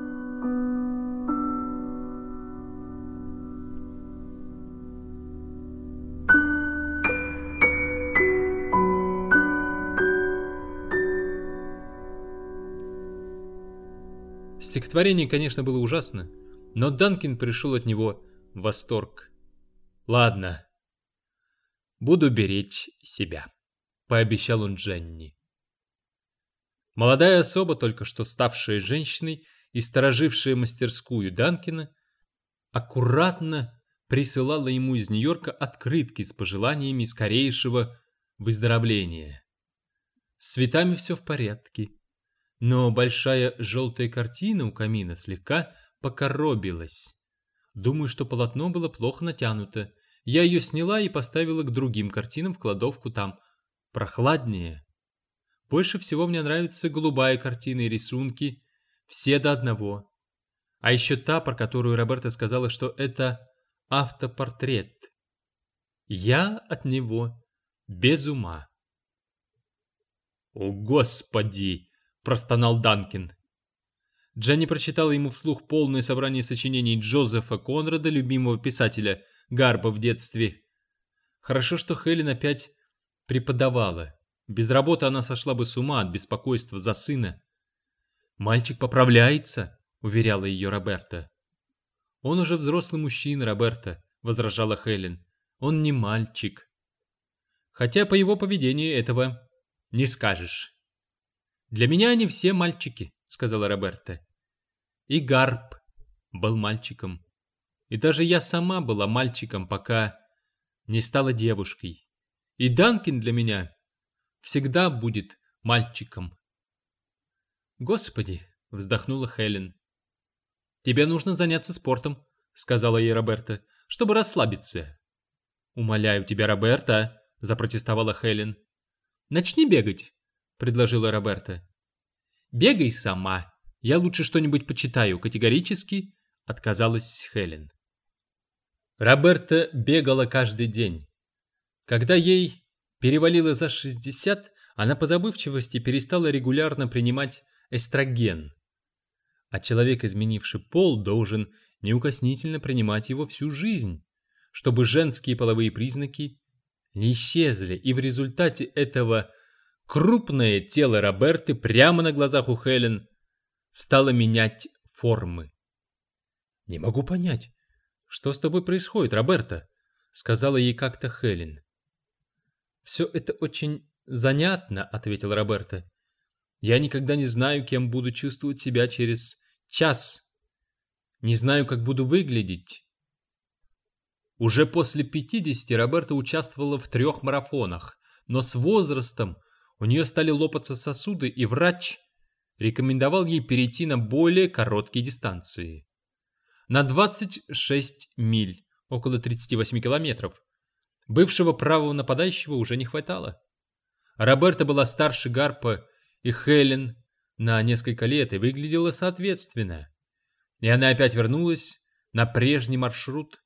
Стихотворение, конечно, было ужасно, но Данкин пришел от него в восторг. «Ладно, буду беречь себя», — пообещал он Дженни. Молодая особа, только что ставшая женщиной и сторожившая мастерскую Данкина, аккуратно присылала ему из Нью-Йорка открытки с пожеланиями скорейшего выздоровления. С цветами все в порядке. Но большая желтая картина у камина слегка покоробилась. Думаю, что полотно было плохо натянуто. Я ее сняла и поставила к другим картинам в кладовку, там прохладнее. Больше всего мне нравится голубая картина и рисунки, все до одного. А еще та, про которую Роберта сказала, что это автопортрет. Я от него без ума. «О, Господи!» — простонал Данкин. Дженни прочитала ему вслух полное собрание сочинений Джозефа Конрада, любимого писателя Гарпа в детстве. Хорошо, что Хелен опять преподавала. Без работы она сошла бы с ума от беспокойства за сына. «Мальчик поправляется», — уверяла ее Роберта. «Он уже взрослый мужчина, Роберта», — возражала Хелен. «Он не мальчик». Хотя по его поведению этого не скажешь. «Для меня они все мальчики», — сказала Роберта. «И Гарп был мальчиком. И даже я сама была мальчиком, пока не стала девушкой. И Данкин для меня всегда будет мальчиком». «Господи», — вздохнула Хелен. «Тебе нужно заняться спортом», — сказала ей Роберта, — «чтобы расслабиться». «Умоляю тебя, Роберта», — запротестовала Хелен. «Начни бегать», — предложила Роберта. «Бегай сама. Я лучше что-нибудь почитаю», — категорически отказалась Хелен. Роберта бегала каждый день. Когда ей перевалило за 60, она по забывчивости перестала регулярно принимать эстроген. А человек, изменивший пол, должен неукоснительно принимать его всю жизнь, чтобы женские половые признаки не исчезли, и в результате этого крупное тело Роберты прямо на глазах у Хелен стало менять формы. «Не могу понять, что с тобой происходит, Роберта», — сказала ей как-то Хелен. «Все это очень занятно», — ответила Роберта. «Я никогда не знаю, кем буду чувствовать себя через час. Не знаю, как буду выглядеть». Уже после 50 Роберта участвовала в 3 марафонах, но с возрастом у нее стали лопаться сосуды, и врач рекомендовал ей перейти на более короткие дистанции. На 26 миль, около 38 километров, бывшего правого нападающего уже не хватало. Роберта была старше Гарпа и Хелен на несколько лет и выглядела соответственно. И она опять вернулась на прежний маршрут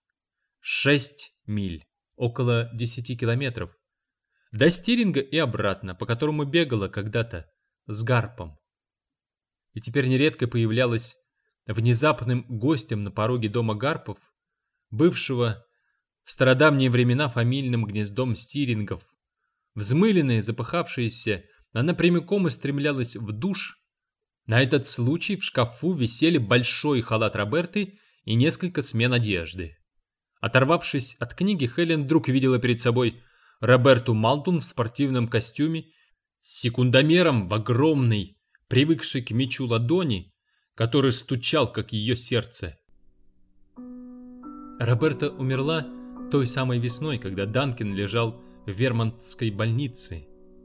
6 миль, около 10 километров, до Стиринга и обратно, по которому бегала когда-то с Гарпом. И теперь нередко появлялась внезапным гостем на пороге дома Гарпов, бывшего в стародавние времена фамильным гнездом Стирингов. Взмыленная, запыхавшаяся, она прямиком устремлялась в душ. На этот случай в шкафу висели большой халат Роберты и несколько смен одежды. Оторвавшись от книги, Хелен вдруг видела перед собой Роберту Малтон в спортивном костюме с секундомером в огромной, привыкшей к мячу ладони, который стучал, как ее сердце. Роберта умерла той самой весной, когда Данкин лежал в Вермонтской больнице.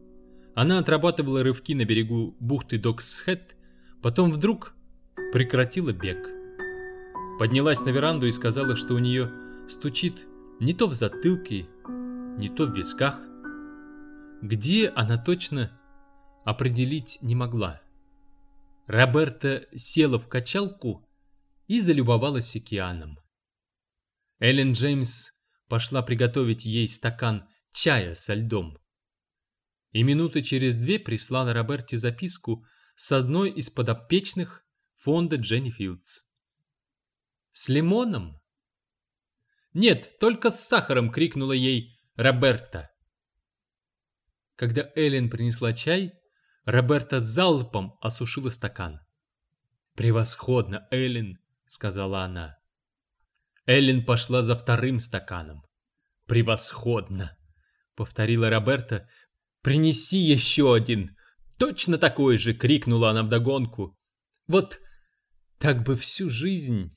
Она отрабатывала рывки на берегу бухты Доксхэт, потом вдруг прекратила бег. Поднялась на веранду и сказала, что у нее стучит не то в затылке, не то в висках. Где она точно определить не могла. Роберта села в качалку и залюбовалась океаном. Эллен Джеймс пошла приготовить ей стакан чая со льдом. И минуты через 2 прислала Роберте записку с одной из подопечных фонда Дженни Филдс. «С лимоном?» «Нет, только с сахаром!» — крикнула ей Роберта. Когда Эллен принесла чай, Роберта залпом осушила стакан. «Превосходно, Эллен!» — сказала она. Эллен пошла за вторым стаканом. «Превосходно!» — повторила Роберта. «Принеси еще один! Точно такой же!» — крикнула она вдогонку. «Вот так бы всю жизнь!»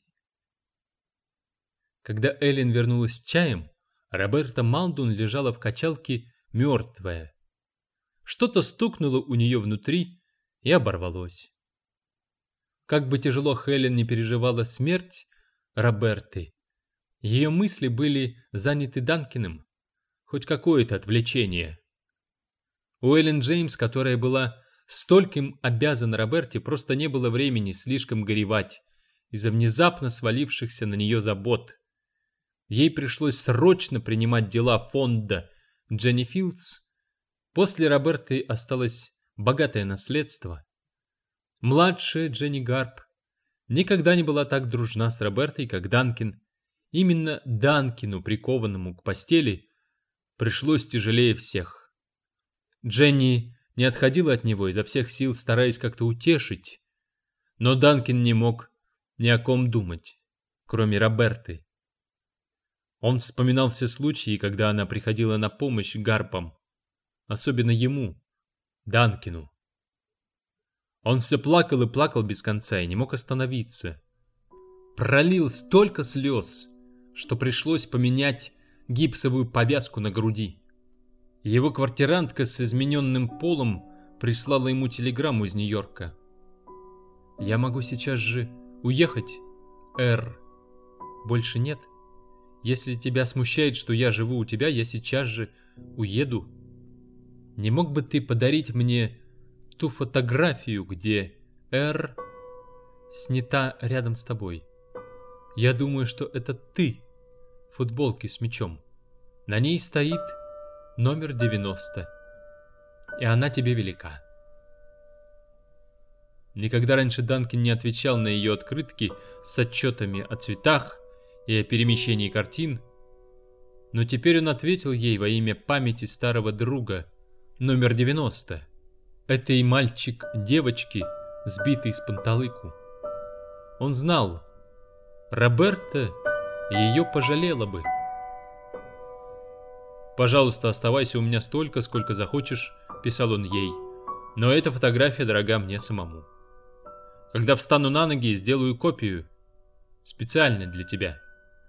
Когда Эллен вернулась с чаем, Роберта Малдун лежала в качалке мертвая. Что-то стукнуло у нее внутри и оборвалось. Как бы тяжело Хелен не переживала смерть Роберты, ее мысли были заняты Данкиным, хоть какое-то отвлечение. У Эллен Джеймс, которая была стольким обязана Роберте, просто не было времени слишком горевать из-за внезапно свалившихся на нее забот. Ей пришлось срочно принимать дела фонда Дженни Филдс. После Роберты осталось богатое наследство. Младшая Дженни Гарп никогда не была так дружна с Робертой, как Данкин. Именно Данкину, прикованному к постели, пришлось тяжелее всех. Дженни не отходила от него, изо всех сил стараясь как-то утешить, но Данкин не мог ни о ком думать, кроме Роберты. Он вспоминал все случаи, когда она приходила на помощь Гарпам, особенно ему, Данкину. Он все плакал и плакал без конца и не мог остановиться. Пролил столько слез, что пришлось поменять гипсовую повязку на груди. Его квартирантка с измененным полом прислала ему телеграмму из Нью-Йорка. «Я могу сейчас же уехать, Эр. Больше нет. Если тебя смущает, что я живу у тебя, я сейчас же уеду. Не мог бы ты подарить мне ту фотографию, где Эр снята рядом с тобой? Я думаю, что это ты в футболке с мячом. На ней стоит номер 90, и она тебе велика». Никогда раньше Данкин не отвечал на ее открытки с отчетами о цветах и о перемещении картин, но теперь он ответил ей во имя памяти старого друга. Номер 90. Это и мальчик девочки, сбитый с панталыку. Он знал, Роберта ее пожалела бы. «Пожалуйста, оставайся у меня столько, сколько захочешь», — писал он ей, «но эта фотография дорога мне самому. Когда встану на ноги, сделаю копию, специально для тебя».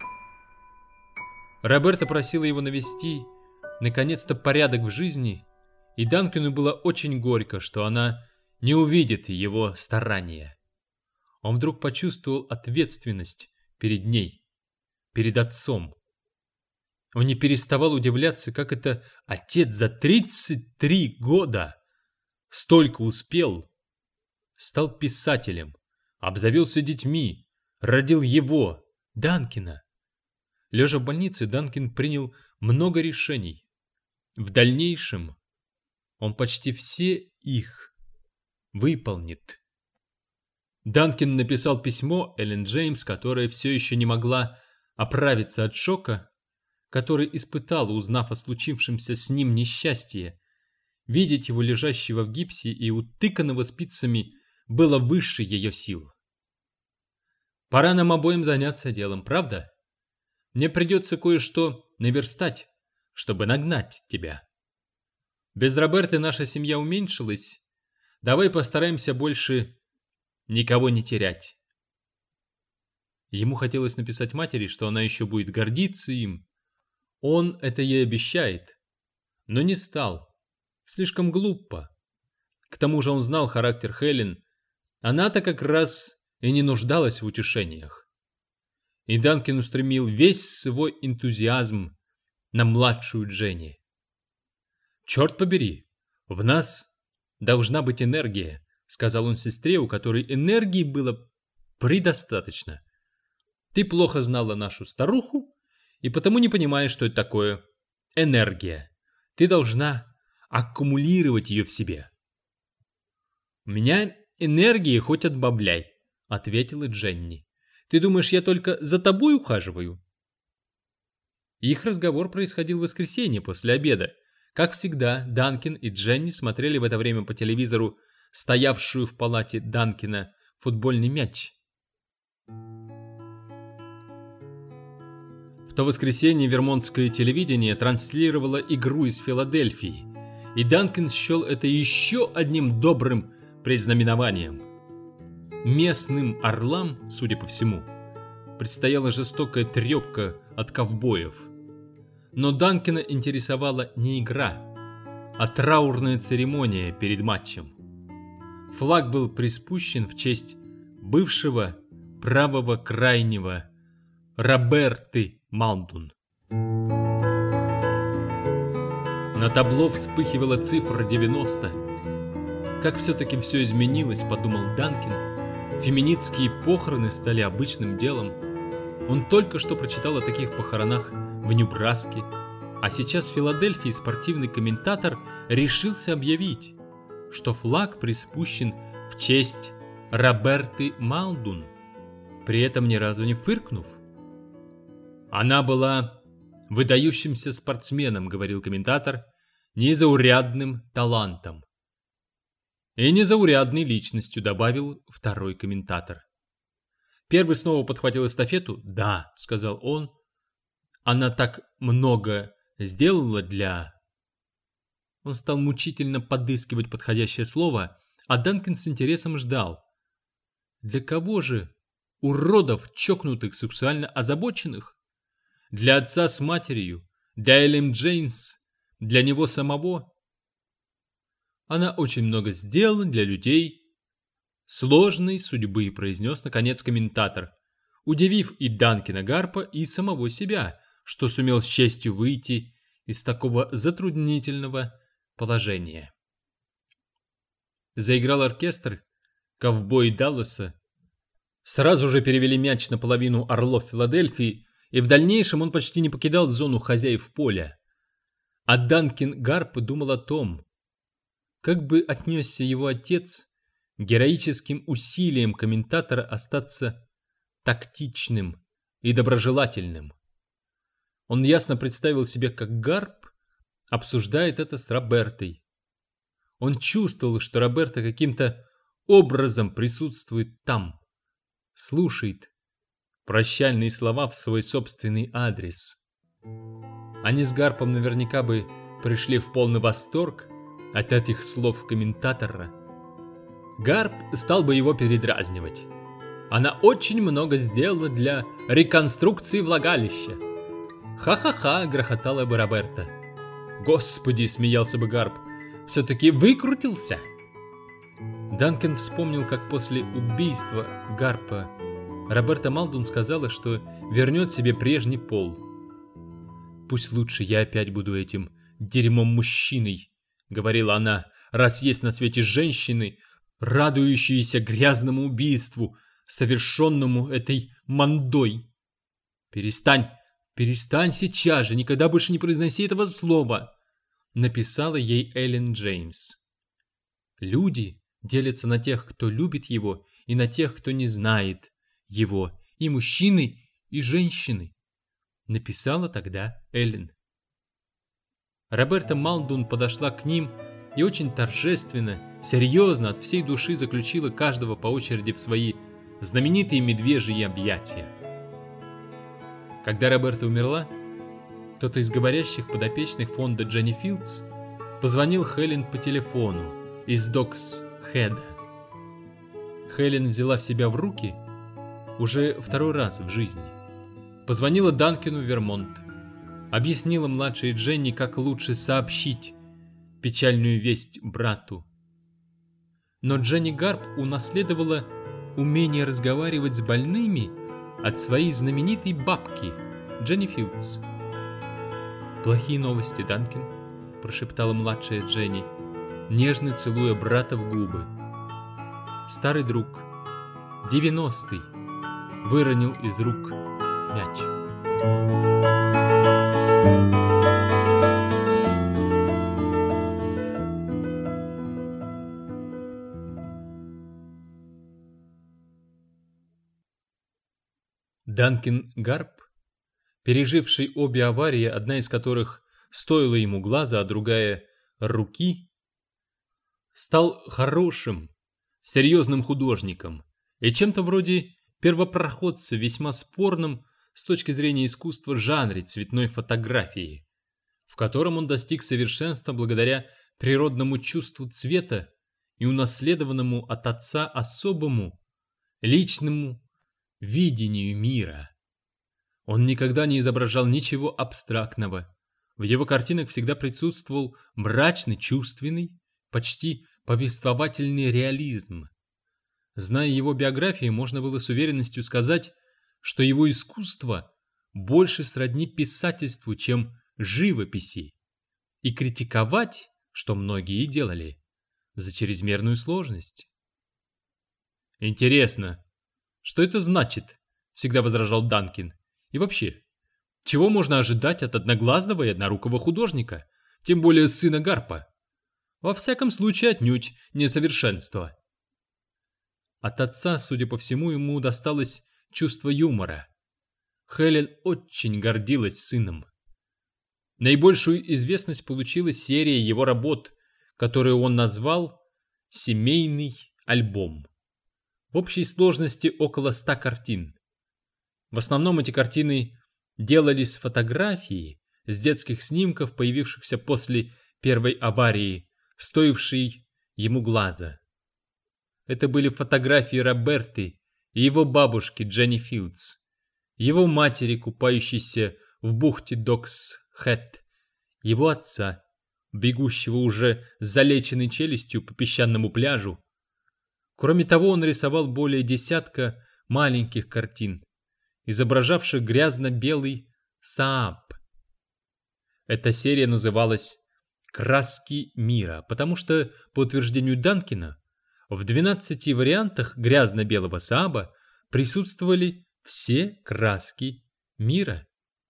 Роберта просила его навести, наконец-то, порядок в жизни, и Данкину было очень горько, что она не увидит его старания. Он вдруг почувствовал ответственность перед ней, перед отцом. Он не переставал удивляться, как это отец за 33 года столько успел. Стал писателем, обзавелся детьми, родил его, Данкина. Лежа в больнице, Данкин принял много решений. В дальнейшем он почти все их выполнит. Данкин написал письмо Эллен Джеймс, которая все еще не могла оправиться от шока, который испытала, узнав о случившемся с ним несчастье. Видеть его лежащего в гипсе и утыканного спицами было выше ее сил. «Пора нам обоим заняться делом, правда? Мне придется кое-что наверстать, чтобы нагнать тебя. Без Роберты наша семья уменьшилась. Давай постараемся больше никого не терять». Ему хотелось написать матери, что она еще будет гордиться им. Он это ей обещает, но не стал. Слишком глупо. К тому же он знал характер Хелен. Она-то как раз и не нуждалась в утешениях. И Данкин устремил весь свой энтузиазм на младшую Дженни. «Черт побери, в нас должна быть энергия», — сказал он сестре, у которой энергии было предостаточно. «Ты плохо знала нашу старуху, и потому не понимаешь, что это такое энергия. Ты должна аккумулировать ее в себе». «У меня энергии хоть отбавляй», — ответила Дженни. «Ты думаешь, я только за тобой ухаживаю?» Их разговор происходил в воскресенье после обеда. Как всегда, Данкин и Дженни смотрели в это время по телевизору стоявшую в палате Данкина футбольный мяч. В то воскресенье вермонтское телевидение транслировало игру из Филадельфии, и Данкин счел это еще одним добрым предзнаменованием. Местным орлам, судя по всему, предстояла жестокая трепка от ковбоев. Но Данкина интересовала не игра, а траурная церемония перед матчем. Флаг был приспущен в честь бывшего правого крайнего Роберты Малдун. На табло вспыхивала цифра 90. Как все-таки все изменилось, подумал Данкин. Феминистские похороны стали обычным делом. Он только что прочитал о таких похоронах в Небраске, а сейчас в Филадельфии спортивный комментатор решился объявить, что флаг приспущен в честь Роберты Малдун, при этом ни разу не фыркнув. «Она была выдающимся спортсменом», — говорил комментатор, — «незаурядным талантом». «И незаурядной личностью», — добавил второй комментатор. Первый снова подхватил эстафету. «Да», — сказал он, — «она так много сделала для...» Он стал мучительно подыскивать подходящее слово, а Данкин с интересом ждал. Для кого же? Уродов, чокнутых, сексуально озабоченных? Для отца с матерью? Для Эллен Джейнс? Для него самого? Она очень много сделала для людей сложной судьбы, произнес наконец комментатор, удивив и Данкина Гарпа, и самого себя, что сумел с честью выйти из такого затруднительного положения. Заиграл оркестр, ковбои Далласа сразу же перевели мяч на половину орлов Филадельфии, и в дальнейшем он почти не покидал зону хозяев поля. А Данкин Гарп думал о том, как бы отнесся его отец к героическим усилиям комментатора остаться тактичным и доброжелательным. Он ясно представил себе, как Гарп обсуждает это с Робертой. Он чувствовал, что Роберта каким-то образом присутствует там, слушает прощальные слова в свой собственный адрес. Они с Гарпом наверняка бы пришли в полный восторг от этих слов комментатора. Гарп стал бы его передразнивать. Она очень много сделала для реконструкции влагалища. «Ха-ха-ха!» — грохотала бы Роберта. «Господи!» — смеялся бы Гарп. «Все-таки выкрутился!» Данкин вспомнил, как после убийства Гарпа Роберта Малдун сказала, что вернет себе прежний пол. «Пусть лучше я опять буду этим дерьмом-мужчиной», — говорила она, «раз есть на свете женщины, радующиеся грязному убийству, совершенному этой мандой. Перестань сейчас же, никогда больше не произноси этого слова», — написала ей Эллен Джеймс. «Люди делятся на тех, кто любит его, и на тех, кто не знает его, и мужчины, и женщины», — написала тогда Эллен. Роберта Малдун подошла к ним и очень торжественно, серьезно, от всей души заключила каждого по очереди в свои знаменитые медвежьи объятия. Когда Роберта умерла, кто-то из говорящих подопечных фонда Дженни Филдс позвонил Хелен по телефону из Докс-Хеда. Хелен взяла себя в руки уже второй раз в жизни. Позвонила Данкину в Вермонт. Объяснила младшей Дженни, как лучше сообщить печальную весть брату. Но Дженни Гарп унаследовала умение разговаривать с больными от своей знаменитой бабки Дженни Филдс. «Плохие новости, Данкин», — прошептала младшая Дженни, нежно целуя брата в губы. Старый друг, 90-й, выронил из рук мяч. Данкин Гарп, переживший обе аварии, одна из которых стоила ему глаза, а другая — руки, стал хорошим, серьезным художником и чем-то вроде первопроходца в весьма спорном с точки зрения искусства жанре цветной фотографии, в котором он достиг совершенства благодаря природному чувству цвета и унаследованному от отца особому, личному видению мира. Он никогда не изображал ничего абстрактного. В его картинах всегда присутствовал мрачный, чувственный, почти повествовательный реализм. Зная его биографию, можно было с уверенностью сказать, что его искусство больше сродни писательству, чем живописи, и критиковать, что многие и делали, за чрезмерную сложность. «Интересно, что это значит?» — всегда возражал Данкин. «И вообще, чего можно ожидать от одноглазого и однорукого художника, тем более сына Гарпа? Во всяком случае, отнюдь несовершенство». От отца, судя по всему, ему досталось чувство юмора. Хелен очень гордилась сыном. Наибольшую известность получила серия его работ, которую он назвал «Семейный альбом». В общей сложности около 100 картин. В основном эти картины делались с фотографии, с детских снимков, появившихся после первой аварии, стоившей ему глаза. Это были фотографии Роберты и его бабушки Дженни Филдс, его матери, купающейся в бухте Докс-Хэт, его отца, бегущего уже с залеченной челюстью по песчаному пляжу. Кроме того, он рисовал более десятка маленьких картин, изображавших грязно-белый Сааб. Эта серия называлась «Краски мира», потому что, по утверждению Данкина, в 12 вариантах грязно-белого Сааба присутствовали все краски мира.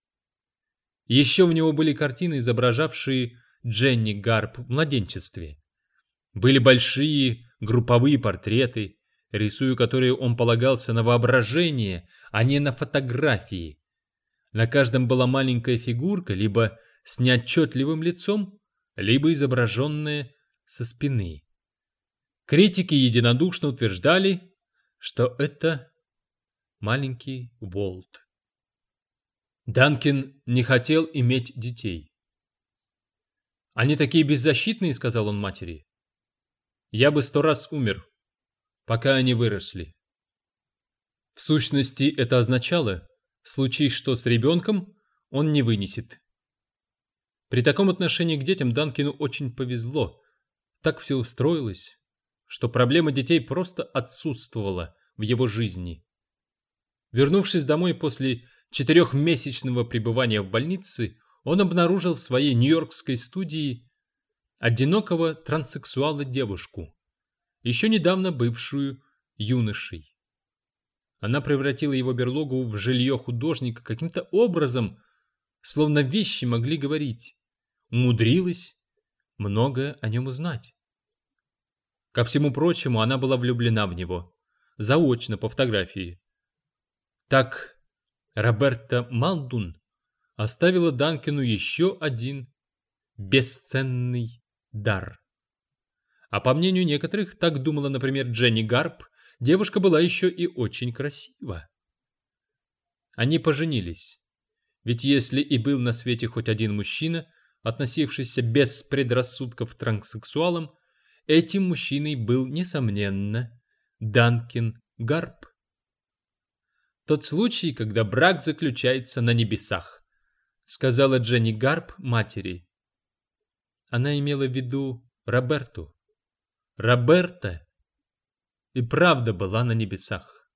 Еще у него были картины, изображавшие Дженни Гарп в младенчестве. Были большие групповые портреты, рисуя которые он полагался на воображение, а не на фотографии. На каждом была маленькая фигурка, либо с неотчетливым лицом, либо изображенная со спины. Критики единодушно утверждали, что это маленький Уолт. Данкин не хотел иметь детей. «Они такие беззащитные», — сказал он матери. «Я бы 100 раз умер, пока они выросли». В сущности, это означало, случись что с ребенком, он не вынесет. При таком отношении к детям Данкину очень повезло. Так все устроилось, что проблема детей просто отсутствовала в его жизни. Вернувшись домой после 4-месячного пребывания в больнице, он обнаружил в своей нью-йоркской студии одинокого транссексуала-девушку, еще недавно бывшую юношей. Она превратила его берлогу в жилье художника каким-то образом, словно вещи могли говорить, умудрилась многое о нем узнать. Ко всему прочему, она была влюблена в него, заочно по фотографии. Так Роберта Малдун оставила Данкину еще один бесценный дар. А по мнению некоторых, так думала, например, Дженни Гарп, девушка была еще и очень красива. Они поженились. Ведь если и был на свете хоть один мужчина, относившийся без предрассудков к транссексуалам, этим мужчиной был, несомненно, Данкин Гарп. «Тот случай, когда брак заключается на небесах», — сказала Дженни Гарп матери. Она имела в виду Роберту. Роберта и правда была на небесах.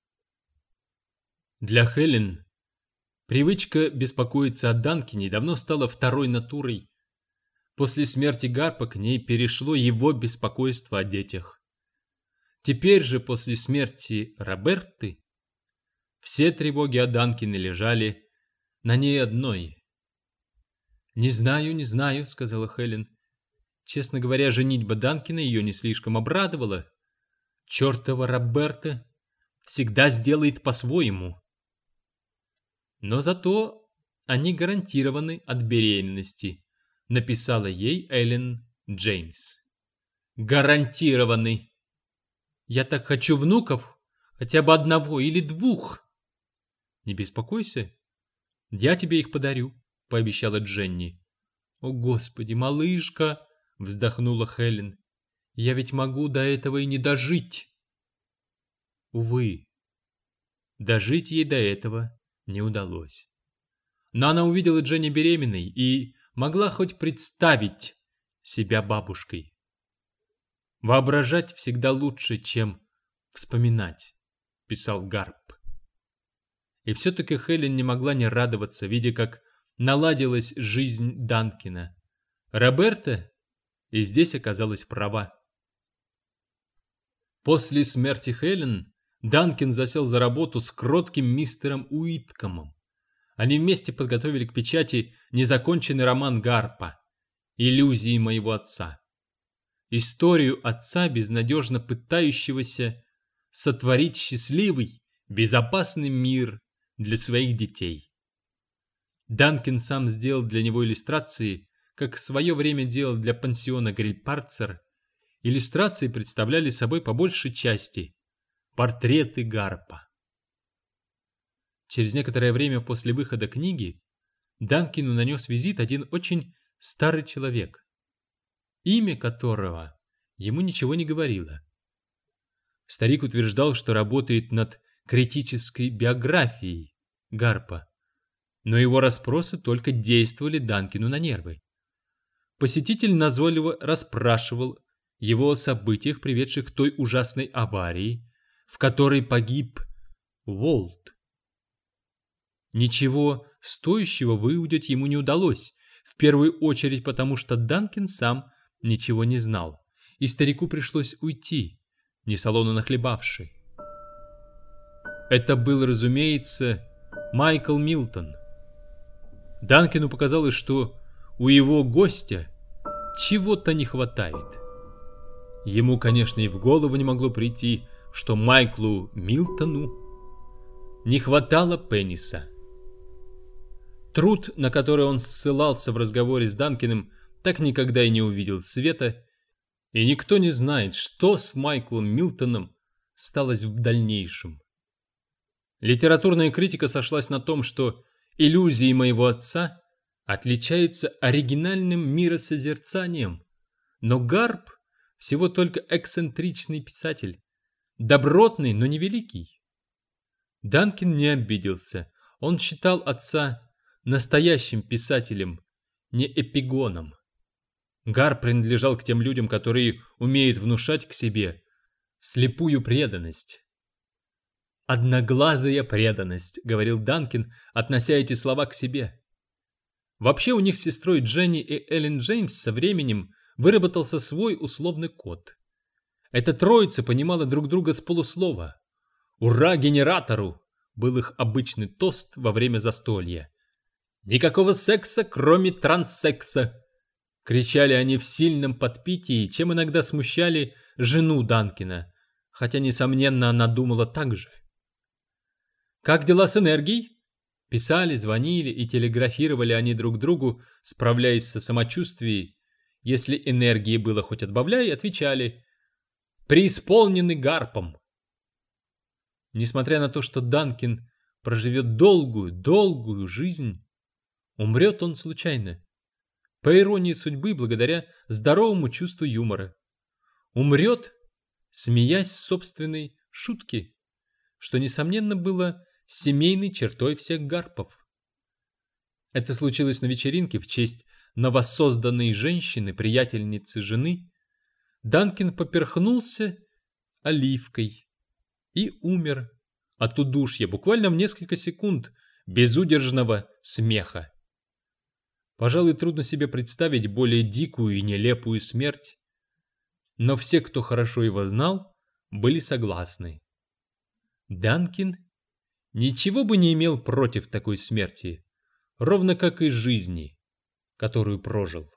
Для Хелен привычка беспокоиться о Данкине давно стала второй натурой. После смерти Гарпа к ней перешло его беспокойство о детях. Теперь же, после смерти Роберты, все тревоги о Данкине лежали на ней одной. «Не знаю», — сказала Хелен. Честно говоря, женитьба Данкина ее не слишком обрадовала. Чертова Роберта всегда сделает по-своему. Но зато они гарантированы от беременности, написала ей Эллен Джеймс. Гарантированы. Я так хочу внуков, хотя бы одного или двух. Не беспокойся, я тебе их подарю, пообещала Дженни. О, Господи, малышка, вздохнула Хелен. Я ведь могу до этого и не дожить. Увы, дожить ей до этого не удалось. Но она увидела Дженни беременной и могла хоть представить себя бабушкой. «Воображать всегда лучше, чем вспоминать», — писал Гарп. И все-таки Хелен не могла не радоваться, видя, как наладилась жизнь Данкина. Роберта и здесь оказалась права. После смерти Хелен Данкин засел за работу с кротким мистером Уиткомом. Они вместе подготовили к печати незаконченный роман Гарпа «Иллюзии моего отца». Историю отца, безнадежно пытающегося сотворить счастливый, безопасный мир для своих детей. Данкин сам сделал для него иллюстрации, как в свое время делал для пансиона Грильпарцер. Иллюстрации представляли собой по большей части портреты Гарпа. Через некоторое время после выхода книги Данкину нанес визит один очень старый человек, имя которого ему ничего не говорило. Старик утверждал, что работает над критической биографией Гарпа, но его расспросы только действовали Данкину на нервы. Посетитель назойливо расспрашивал его о событиях, приведших к той ужасной аварии, в которой погиб Уолт. Ничего стоящего выудить ему не удалось, в первую очередь потому, что Данкин сам ничего не знал, и старику пришлось уйти, несолоно нахлебавши. Это был, разумеется, Майкл Милтон. Данкину показалось, что у его гостя чего-то не хватает. Ему, конечно, и в голову не могло прийти, что Майклу Милтону не хватало пениса. Труд, на который он ссылался в разговоре с Данкиным, так никогда и не увидел света, и никто не знает, что с Майклом Милтоном сталось в дальнейшем. Литературная критика сошлась на том, что «Иллюзии моего отца» отличаются оригинальным миросозерцанием, но Гарп всего только эксцентричный писатель, добротный, но не великий. Данкин не обиделся, он считал отца настоящим писателем, не эпигоном. Гарп принадлежал к тем людям, которые умеют внушать к себе слепую преданность. «Одноглазая преданность», — говорил Данкин, относя эти слова к себе. Вообще у них с сестрой Дженни и Эллен Джеймс со временем выработался свой условный код. Эта троица понимала друг друга с полуслова. «Ура генератору!» был их обычный тост во время застолья. «Никакого секса, кроме транссекса!» кричали они в сильном подпитии, чем иногда смущали жену Данкина, хотя, несомненно, она думала так же. «Как дела с энергией?» Писали, звонили и телеграфировали они друг другу, справляясь со самочувствием. Если энергии было хоть отбавляй, отвечали «преисполнены Гарпом». Несмотря на то, что Данкин проживет долгую жизнь, умрет он случайно. По иронии судьбы, благодаря здоровому чувству юмора. Умрет, смеясь с собственной шутки, что, несомненно, было семейной чертой всех Гарпов. Это случилось на вечеринке в честь новосозданной женщины, приятельницы жены. Данкин поперхнулся оливкой и умер от удушья буквально в несколько секунд безудержного смеха. Пожалуй, трудно себе представить более дикую и нелепую смерть, но все, кто хорошо его знал, были согласны. Данкин ничего бы не имел против такой смерти, ровно как и жизни, которую прожил.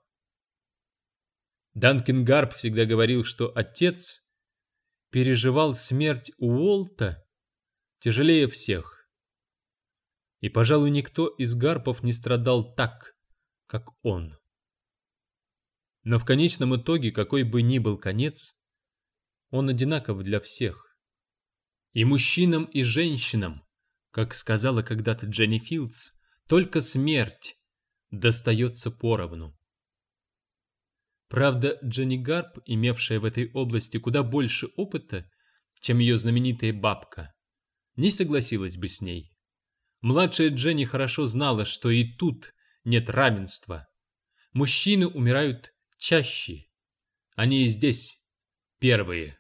Данкин Гарп всегда говорил, что отец переживал смерть Уолта тяжелее всех. И, пожалуй, никто из Гарпов не страдал так, как он. Но в конечном итоге, какой бы ни был конец, он одинаков для всех. И мужчинам, и женщинам, как сказала когда-то Дженни Филдс, только смерть достается поровну. Правда, Дженни Гарп, имевшая в этой области куда больше опыта, чем ее знаменитая бабка, не согласилась бы с ней. Младшая Дженни хорошо знала, что и тут нет равенства. Мужчины умирают чаще. Они и здесь первые.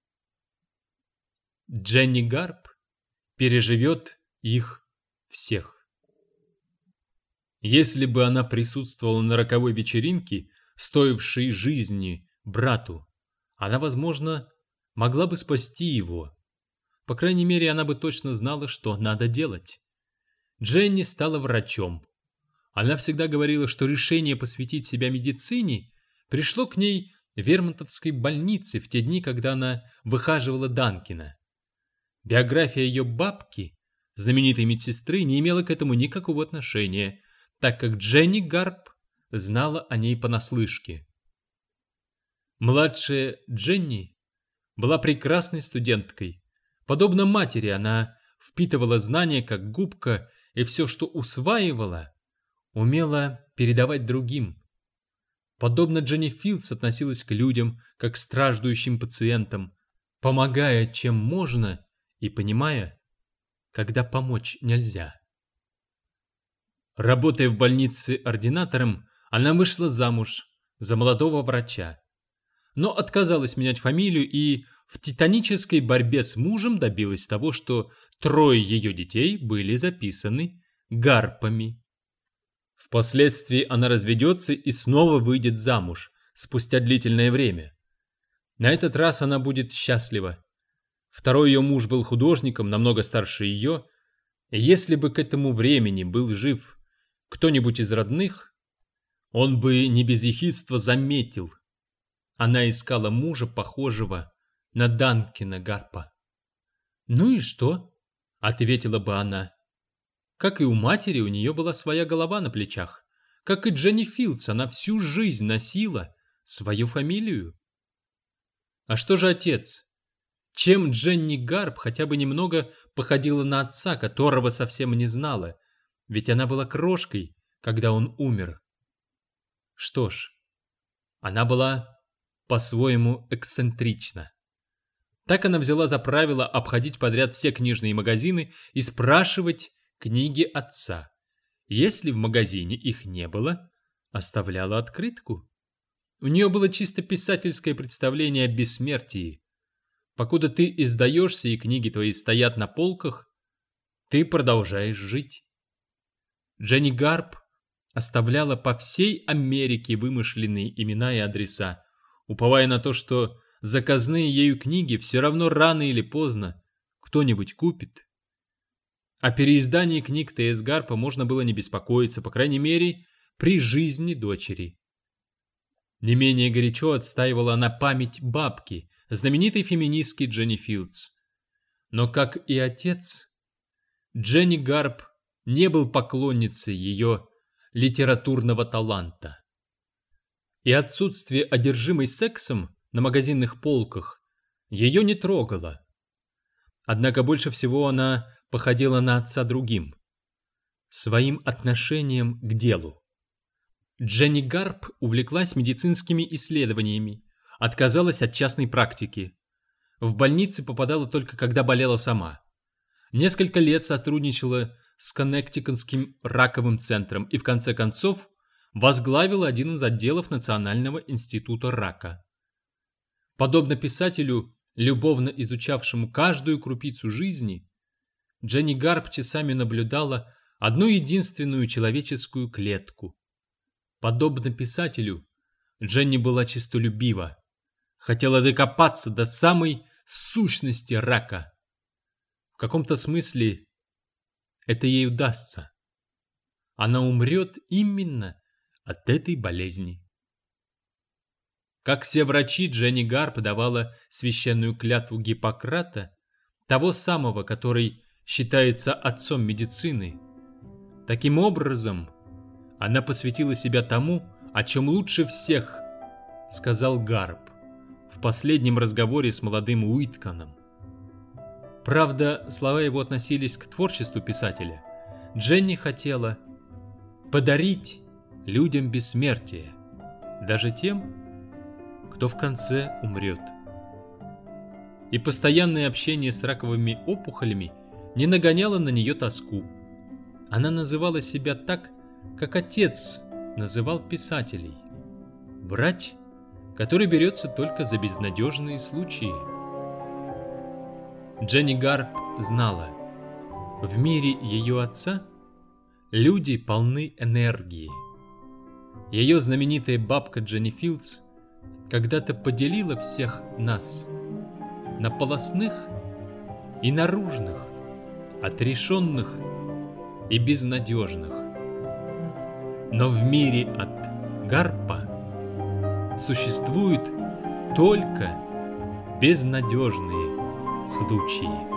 Дженни Гарп переживет их всех. Если бы она присутствовала на роковой вечеринке, стоившей жизни брату, она, возможно, могла бы спасти его. По крайней мере, она бы точно знала, что надо делать. Дженни стала врачом. Она всегда говорила, что решение посвятить себя медицине пришло к ней в Вермонтовской больнице в те дни, когда она выхаживала Данкина. Биография ее бабки, знаменитой медсестры, не имела к этому никакого отношения, так как Дженни Гарп знала о ней понаслышке. Младшая Дженни была прекрасной студенткой. Подобно матери, она впитывала знания как губка, и все, что усваивала, умела передавать другим. Подобно Дженни Филдс относилась к людям, как к страждущим пациентам, помогая, чем можно, и понимая, когда помочь нельзя. Работая в больнице ординатором, она вышла замуж за молодого врача, но отказалась менять фамилию и в титанической борьбе с мужем добилась того, что 3 ее детей были записаны Гарпами. Впоследствии она разведется и снова выйдет замуж, спустя длительное время. На этот раз она будет счастлива. Второй ее муж был художником, намного старше ее, и если бы к этому времени был жив кто-нибудь из родных, он бы не без ехидства заметил. Она искала мужа, похожего на Данкина Гарпа. «Ну и что?» — ответила бы она. Как и у матери, у нее была своя голова на плечах. Как и Дженни Филдс, она всю жизнь носила свою фамилию. А что же отец? Чем Дженни Гарп хотя бы немного походила на отца, которого совсем не знала? Ведь она была крошкой, когда он умер. Что ж, она была по-своему эксцентрична. Так она взяла за правило обходить подряд все книжные магазины и спрашивать книги отца. Если в магазине их не было, оставляла открытку. У нее было чисто писательское представление о бессмертии. Покуда ты издаешься и книги твои стоят на полках, ты продолжаешь жить. Дженни Гарп оставляла по всей Америке вымышленные имена и адреса, уповая на то, что заказные ею книги все равно рано или поздно кто-нибудь купит. О переиздании книг Т.С. Гарпа можно было не беспокоиться, по крайней мере, при жизни дочери. Не менее горячо отстаивала она память бабки, знаменитой феминистки Дженни Филдс. Но, как и отец, Дженни Гарп не был поклонницей ее литературного таланта. И отсутствие одержимой сексом на магазинных полках ее не трогало. Однако больше всего она походила на отца другим – своим отношением к делу. Дженни Гарп увлеклась медицинскими исследованиями, отказалась от частной практики. В больнице попадала только когда болела сама. Несколько лет сотрудничала с Коннектикутским раковым центром и в конце концов возглавила один из отделов Национального института рака. Подобно писателю, любовно изучавшему каждую крупицу жизни, Дженни Гарп часами наблюдала одну единственную человеческую клетку. Подобно писателю, Дженни была честолюбива, хотела докопаться до самой сущности рака. В каком-то смысле это ей удастся. Она умрет именно от этой болезни. Как все врачи, Дженни Гарп давала священную клятву Гиппократа, того самого, который считается отцом медицины. Таким образом, она посвятила себя тому, о чем лучше всех сказал Гарп в последнем разговоре с молодым Уитконом. Правда, слова его относились к творчеству писателя. Дженни хотела подарить людям бессмертие, даже тем, кто в конце умрет. И постоянное общение с раковыми опухолями не нагоняло на нее тоску. Она называла себя так, как отец называл писателей. Врач, который берется только за безнадежные случаи. Дженни Гарп знала, в мире ее отца люди полны энергии. Ее знаменитая бабка Дженни Филдс когда-то поделила всех нас на полостных и наружных, отрешенных и безнадежных. Но в мире от Гарпа существуют только безнадежные случаи.